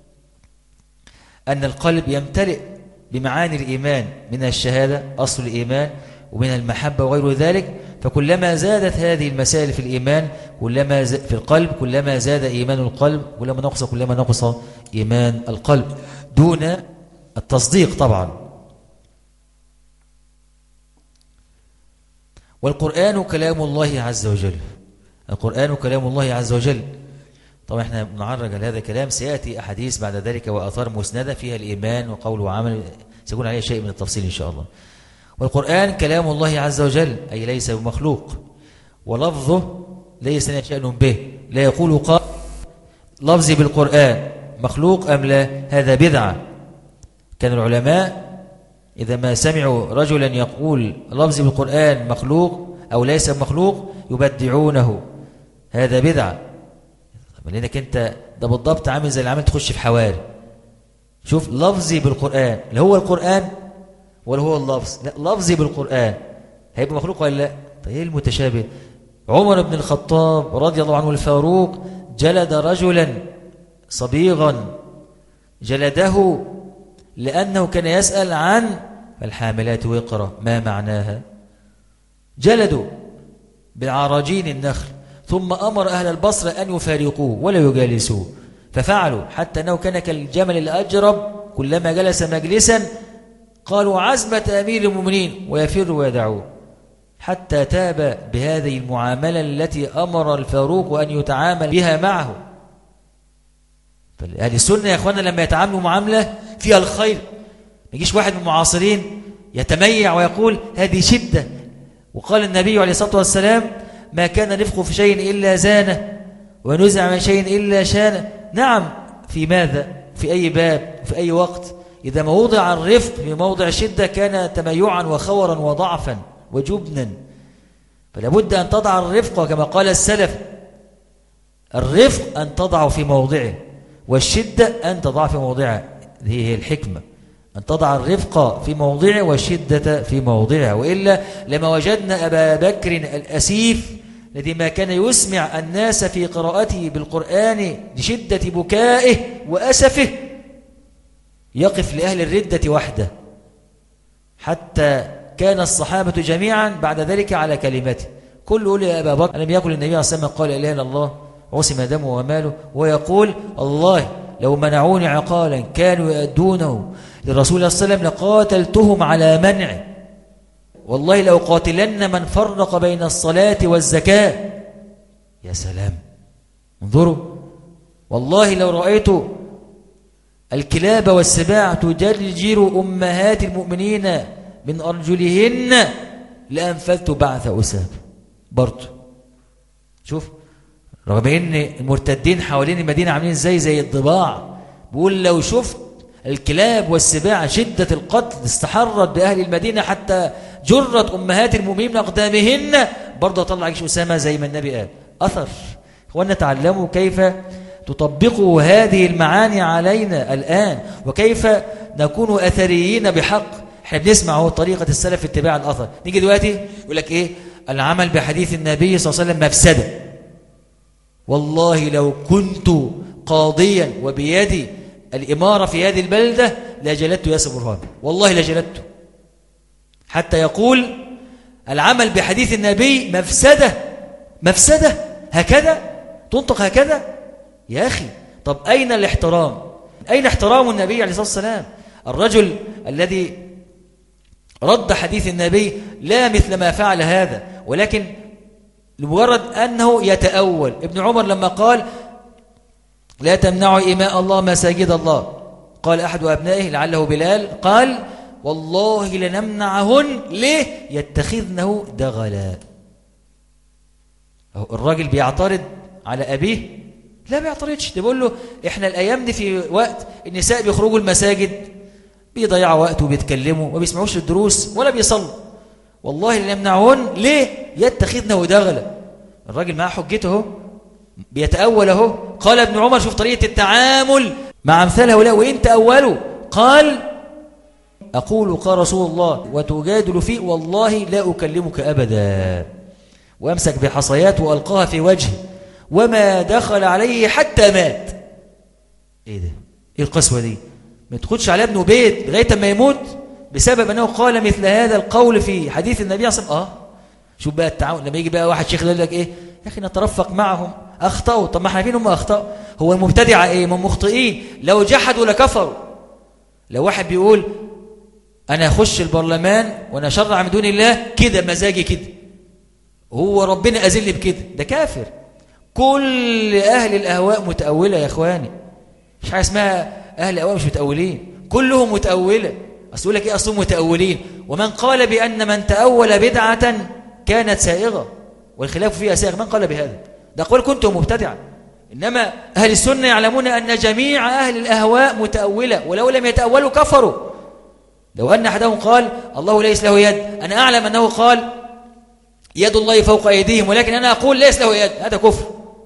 أن القلب يمتلئ بمعاني الإيمان من الشهادة أصل الإيمان ومن المحبة وغير ذلك، فكلما زادت هذه المسائل في الإيمان كلما في القلب كلما زاد إيمان القلب، كلما نقص إيمان القلب دون التصديق طبعا. والقرآن كلام الله عز وجل. القرآن كلام الله عز وجل. طبعا احنا بنعرج على هذا الكلام، سيأتي أحاديث بعد ذلك وآثار مسندة فيها الإيمان وقول وعمل، سيكون عليه شيء من التفصيل إن شاء الله. والقرآن كلام الله عز وجل أي ليس بمخلوق، ولفظه ليس شأن به، لا يقول قال لفظي بالقرآن مخلوق أم لا، هذا بدعة. كان العلماء إذا ما سمعوا رجلا يقول لفظي بالقرآن مخلوق أو ليس مخلوق يبدعونه، هذا بدعة. لأنك أنت ده بالضبط عامل زي اللي عامل تخش في حواري. شوف لفظي بالقرآن، لا هو القرآن ولا هو اللفظ، لا لفظي بالقرآن هيبقى مخلوق ولا لا؟ طيب ايه المتشابه؟ عمر بن الخطاب رضي الله عنه الفاروق جلد رجلا صبيغا، جلده لأنه كان يسأل عن الحاملات وقرة ما معناها، جلدوا بالعراجين النخل، ثم أمر أهل البصرة أن يفارقوه ولا يجالسوه، ففعلوا حتى أنه كان كالجمل الأجرب، كلما جلس مجلسا قالوا عزمة أمير المؤمنين ويفر ويدعوه، حتى تاب بهذه المعاملة التي أمر الفاروق أن يتعامل بها معه. فأهل السنة يا أخوانا لما يتعاملوا معاملة فيها الخير، ما يجيش واحد من المعاصرين يتميع ويقول هذه شدة. وقال النبي عليه الصلاة والسلام ما كان رفق في شيء إلا زانه ونزع من شيء إلا شانه. نعم، في ماذا؟ في أي باب؟ في أي وقت؟ إذا ما وضع الرفق في موضع الشدة كان تميعا وخورا وضعفا وجبنا. فلا بد أن تضع الرفق كما قال السلف، الرفق أن تضع في موضعه والشدة أن تضع في موضعها. هي الحكمة، أن تضع الرفق في موضعه والشدة في موضعها، وإلا لما وجدنا أبا بكر الأسيف الذي ما كان يسمع الناس في قراءته بالقرآن لشدة بكائه وأسفه يقف لأهل الردة وحده، حتى كان الصحابة جميعا بعد ذلك على كلمته. كل يقول يا أبا بكر ألم يقل النبي صلى الله عليه وسلم قال إله إلا الله عصم دمه وماله، ويقول الله لو منعوني عقالا كانوا يؤدونه للرسول صلى الله عليه وسلم لقاتلتهم على منعه، والله لو قاتلن من فرق بين الصلاة والزكاة. يا سلام، انظروا، والله لو رأيت الكلاب والسباع تجرجر أمهات المؤمنين من أرجلهن لأنفذت بعث أساب. برضو شوف، رغم ان المرتدين حوالين المدينة عاملين زي الضباع، بيقول لو شفت الكلاب والسباع شدة القتل استحرت بأهل المدينة حتى جرت أمهات المؤمنين من أقدامهن، برضه طلع جيش أسامة زي ما النبي قال. أثر. وأن تعلموا كيف تطبقوا هذه المعاني علينا الآن، وكيف نكون أثريين بحق. احنا بنسمع هو طريقة السلف في اتباع الأثر. نيجي دلوقتي يقول لك إيه؟ العمل بحديث النبي صلى الله عليه وسلم مفسدة. والله لو كنت قاضيا وبيدي الإمارة في هذه البلدة لجلدت ياسر برهان، والله لجلدته. حتى يقول العمل بحديث النبي مفسدة. مفسدة هكذا تنطق هكذا؟ يا أخي، طب أين الاحترام؟ أين احترام النبي عليه الصلاة والسلام؟ الرجل الذي رد حديث النبي لا مثل ما فعل هذا، ولكن لمجرد أنه يتأول. ابن عمر لما قال لا تمنعوا إماء الله مساجد الله، قال أحد أبنائه لعله بلال قال والله لنمنعهن ليه؟ يتخذنه دغلا. الراجل بيعترض على أبيه؟ لا بيعترضش، ده بيقول له إحنا الأيام دي في وقت النساء بيخرجوا المساجد بيضيعوا وقت وبيتكلموا وما بيسمعوش الدروس ولا بيصلوا، والله لنمنعهن ليه؟ يتخذنه دغلا. الراجل معاه حجته بيتأول اهو. قال ابن عمر شوف طريقة التعامل مع أمثال هؤلاء وإن تأولوا، قال أقول قال رسول الله وتجادل فيه والله لا أكلمك أبدا، وأمسك بحصيات وألقاها في وجهه وما دخل عليه حتى مات. إيه ده؟ إيه القسوة دي؟ ما تخدش على ابنه بيت لغاية ما يموت بسبب أنه قال مثل هذا القول في حديث النبي صلى الله عليه وسلم. شوف بقى التعاون. لما يجي بقى واحد شيخ يقول لك إيه يا أخي نترفق معهم، أخطأوا. طب ما احنا عارفين هم أخطأوا. هو المبتدعة إيه؟ هم مخطئين، لو جحدوا لكفروا. لو واحد بيقول أنا أخش البرلمان وأنا أشرع من دون الله كده مزاجي كده، هو ربنا أذل بكده، ده كافر. كل أهل الأهواء متأولة يا إخواني، مش حاجة اسمها أهل الأهواء مش متأولين، كلهم متأولة. أصل يقول لك إيه أصلهم متأولين؟ ومن قال بأن من تأول بدعة كانت سائغة والخلاف فيها سائغ، من قال بهذا؟ ده قول كنتم مبتدعا. إنما أهل السنة يعلمون أن جميع أهل الأهواء متأولة، ولو لم يتأولوا كفروا. لو أن أحدهم قال الله ليس له يد، أنا أعلم أنه قال يد الله فوق أيديهم، ولكن أنا أقول ليس له يد، هذا كفر.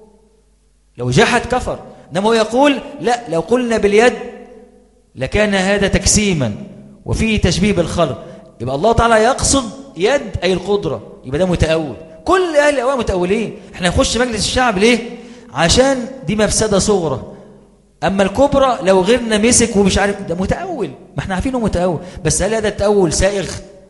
لو جحد كفر. إنما هو يقول لا، لو قلنا باليد لكان هذا تكسيما وفيه تشبيه بالخلق، يبقى الله تعالى يقصد يد أي القدرة، يبقى ده متأول. كل أهل الأهواء متأولين. احنا نخش مجلس الشعب ليه؟ عشان دي مفسدة صغرى، أما الكبرى لو غيرنا مسك ومش عارف ده متأول، ما احنا عارفينه متأول. بس هل هذا التأول سائغ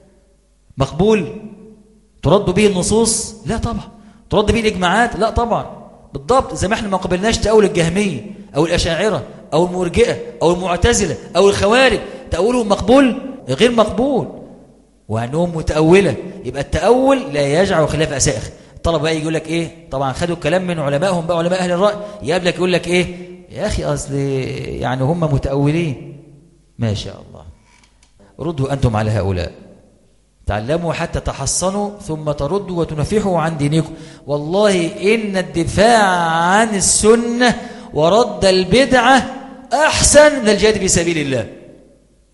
مقبول ترد به النصوص؟ لا طبعا. ترد به الإجماعات؟ لا طبعا. بالضبط زي ما احنا ما قبلناش تأول الجهمية أو الأشاعرة أو المرجئة أو المعتزلة أو الخوارج، تأولهم مقبول؟ غير مقبول، وأنهم متأولة. يبقى التأول لا يجعل خلاف سائغ. الطلبة بقى يقول لك إيه؟ طبعا خدوا الكلام من علمائهم بقى، علماء أهل الرأي، يقابلك يقول لك إيه؟ يا أخي أصل يعني هم متأولين. ما شاء الله. ردوا أنتم على هؤلاء، تعلموا حتى تحصنوا ثم تردوا وتنفحوا عن دينكم. والله إن الدفاع عن السنة ورد البدعة أحسن من الجهاد في سبيل الله.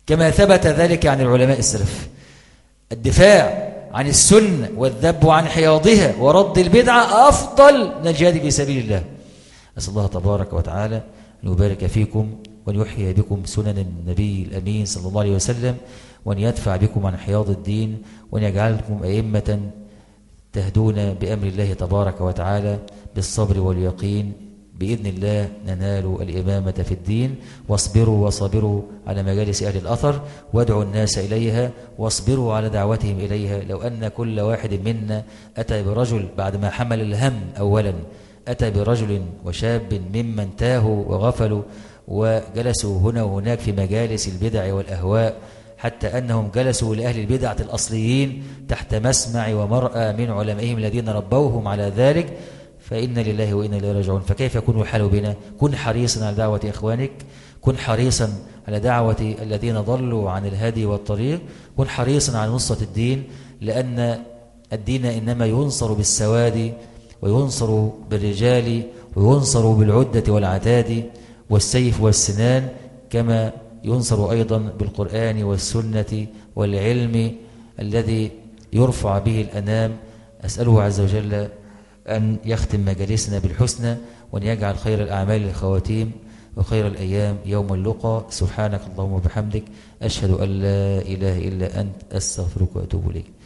كما ثبت ذلك عن العلماء السلف. الدفاع عن السنة والذب عن حياضها ورد البدعة أفضل من الجهاد في سبيل الله. أسأل الله تبارك وتعالى أن يبارك فيكم وأن يحيي بكم سنن النبي الأمين صلى الله عليه وسلم، وأن يدفع بكم عن حياض الدين، وأن يجعلكم أئمة تهدون بأمر الله تبارك وتعالى بالصبر واليقين. بإذن الله ننال الإمامة في الدين. واصبروا وصبروا على مجالس أهل الأثر، وادعوا الناس إليها واصبروا على دعوتهم إليها. لو أن كل واحد منا أتى برجل بعد ما حمل الهم أولا، أتى برجل وشاب ممن تاهوا وغفلوا وجلسوا هنا وهناك في مجالس البدع والأهواء، حتى أنهم جلسوا لأهل البدعة الأصليين تحت مسمع ومرأى من علمائهم الذين ربوهم على ذلك، فإن لله وإنا إليه راجعون. فكيف يكون الحال بنا؟ كن حريصا على دعوة إخوانك، كن حريصا على دعوة الذين ضلوا عن الهدي والطريق، كن حريصا على نصرة الدين، لأن الدين إنما ينصر بالسواد وينصر بالرجال وينصر بالعدة والعتاد والسيف والسنان، كما ينصر أيضا بالقرآن والسنة والعلم الذي يرفع به الأنام. أسأله عز وجل أن يختم مجالسنا بالحسنى، وأن يجعل خير الأعمال الخواتيم وخير الأيام يوم اللقاء. سبحانك اللهم وبحمدك، أشهد أن لا إله إلا أنت، أستغفرك وأتوب إليك.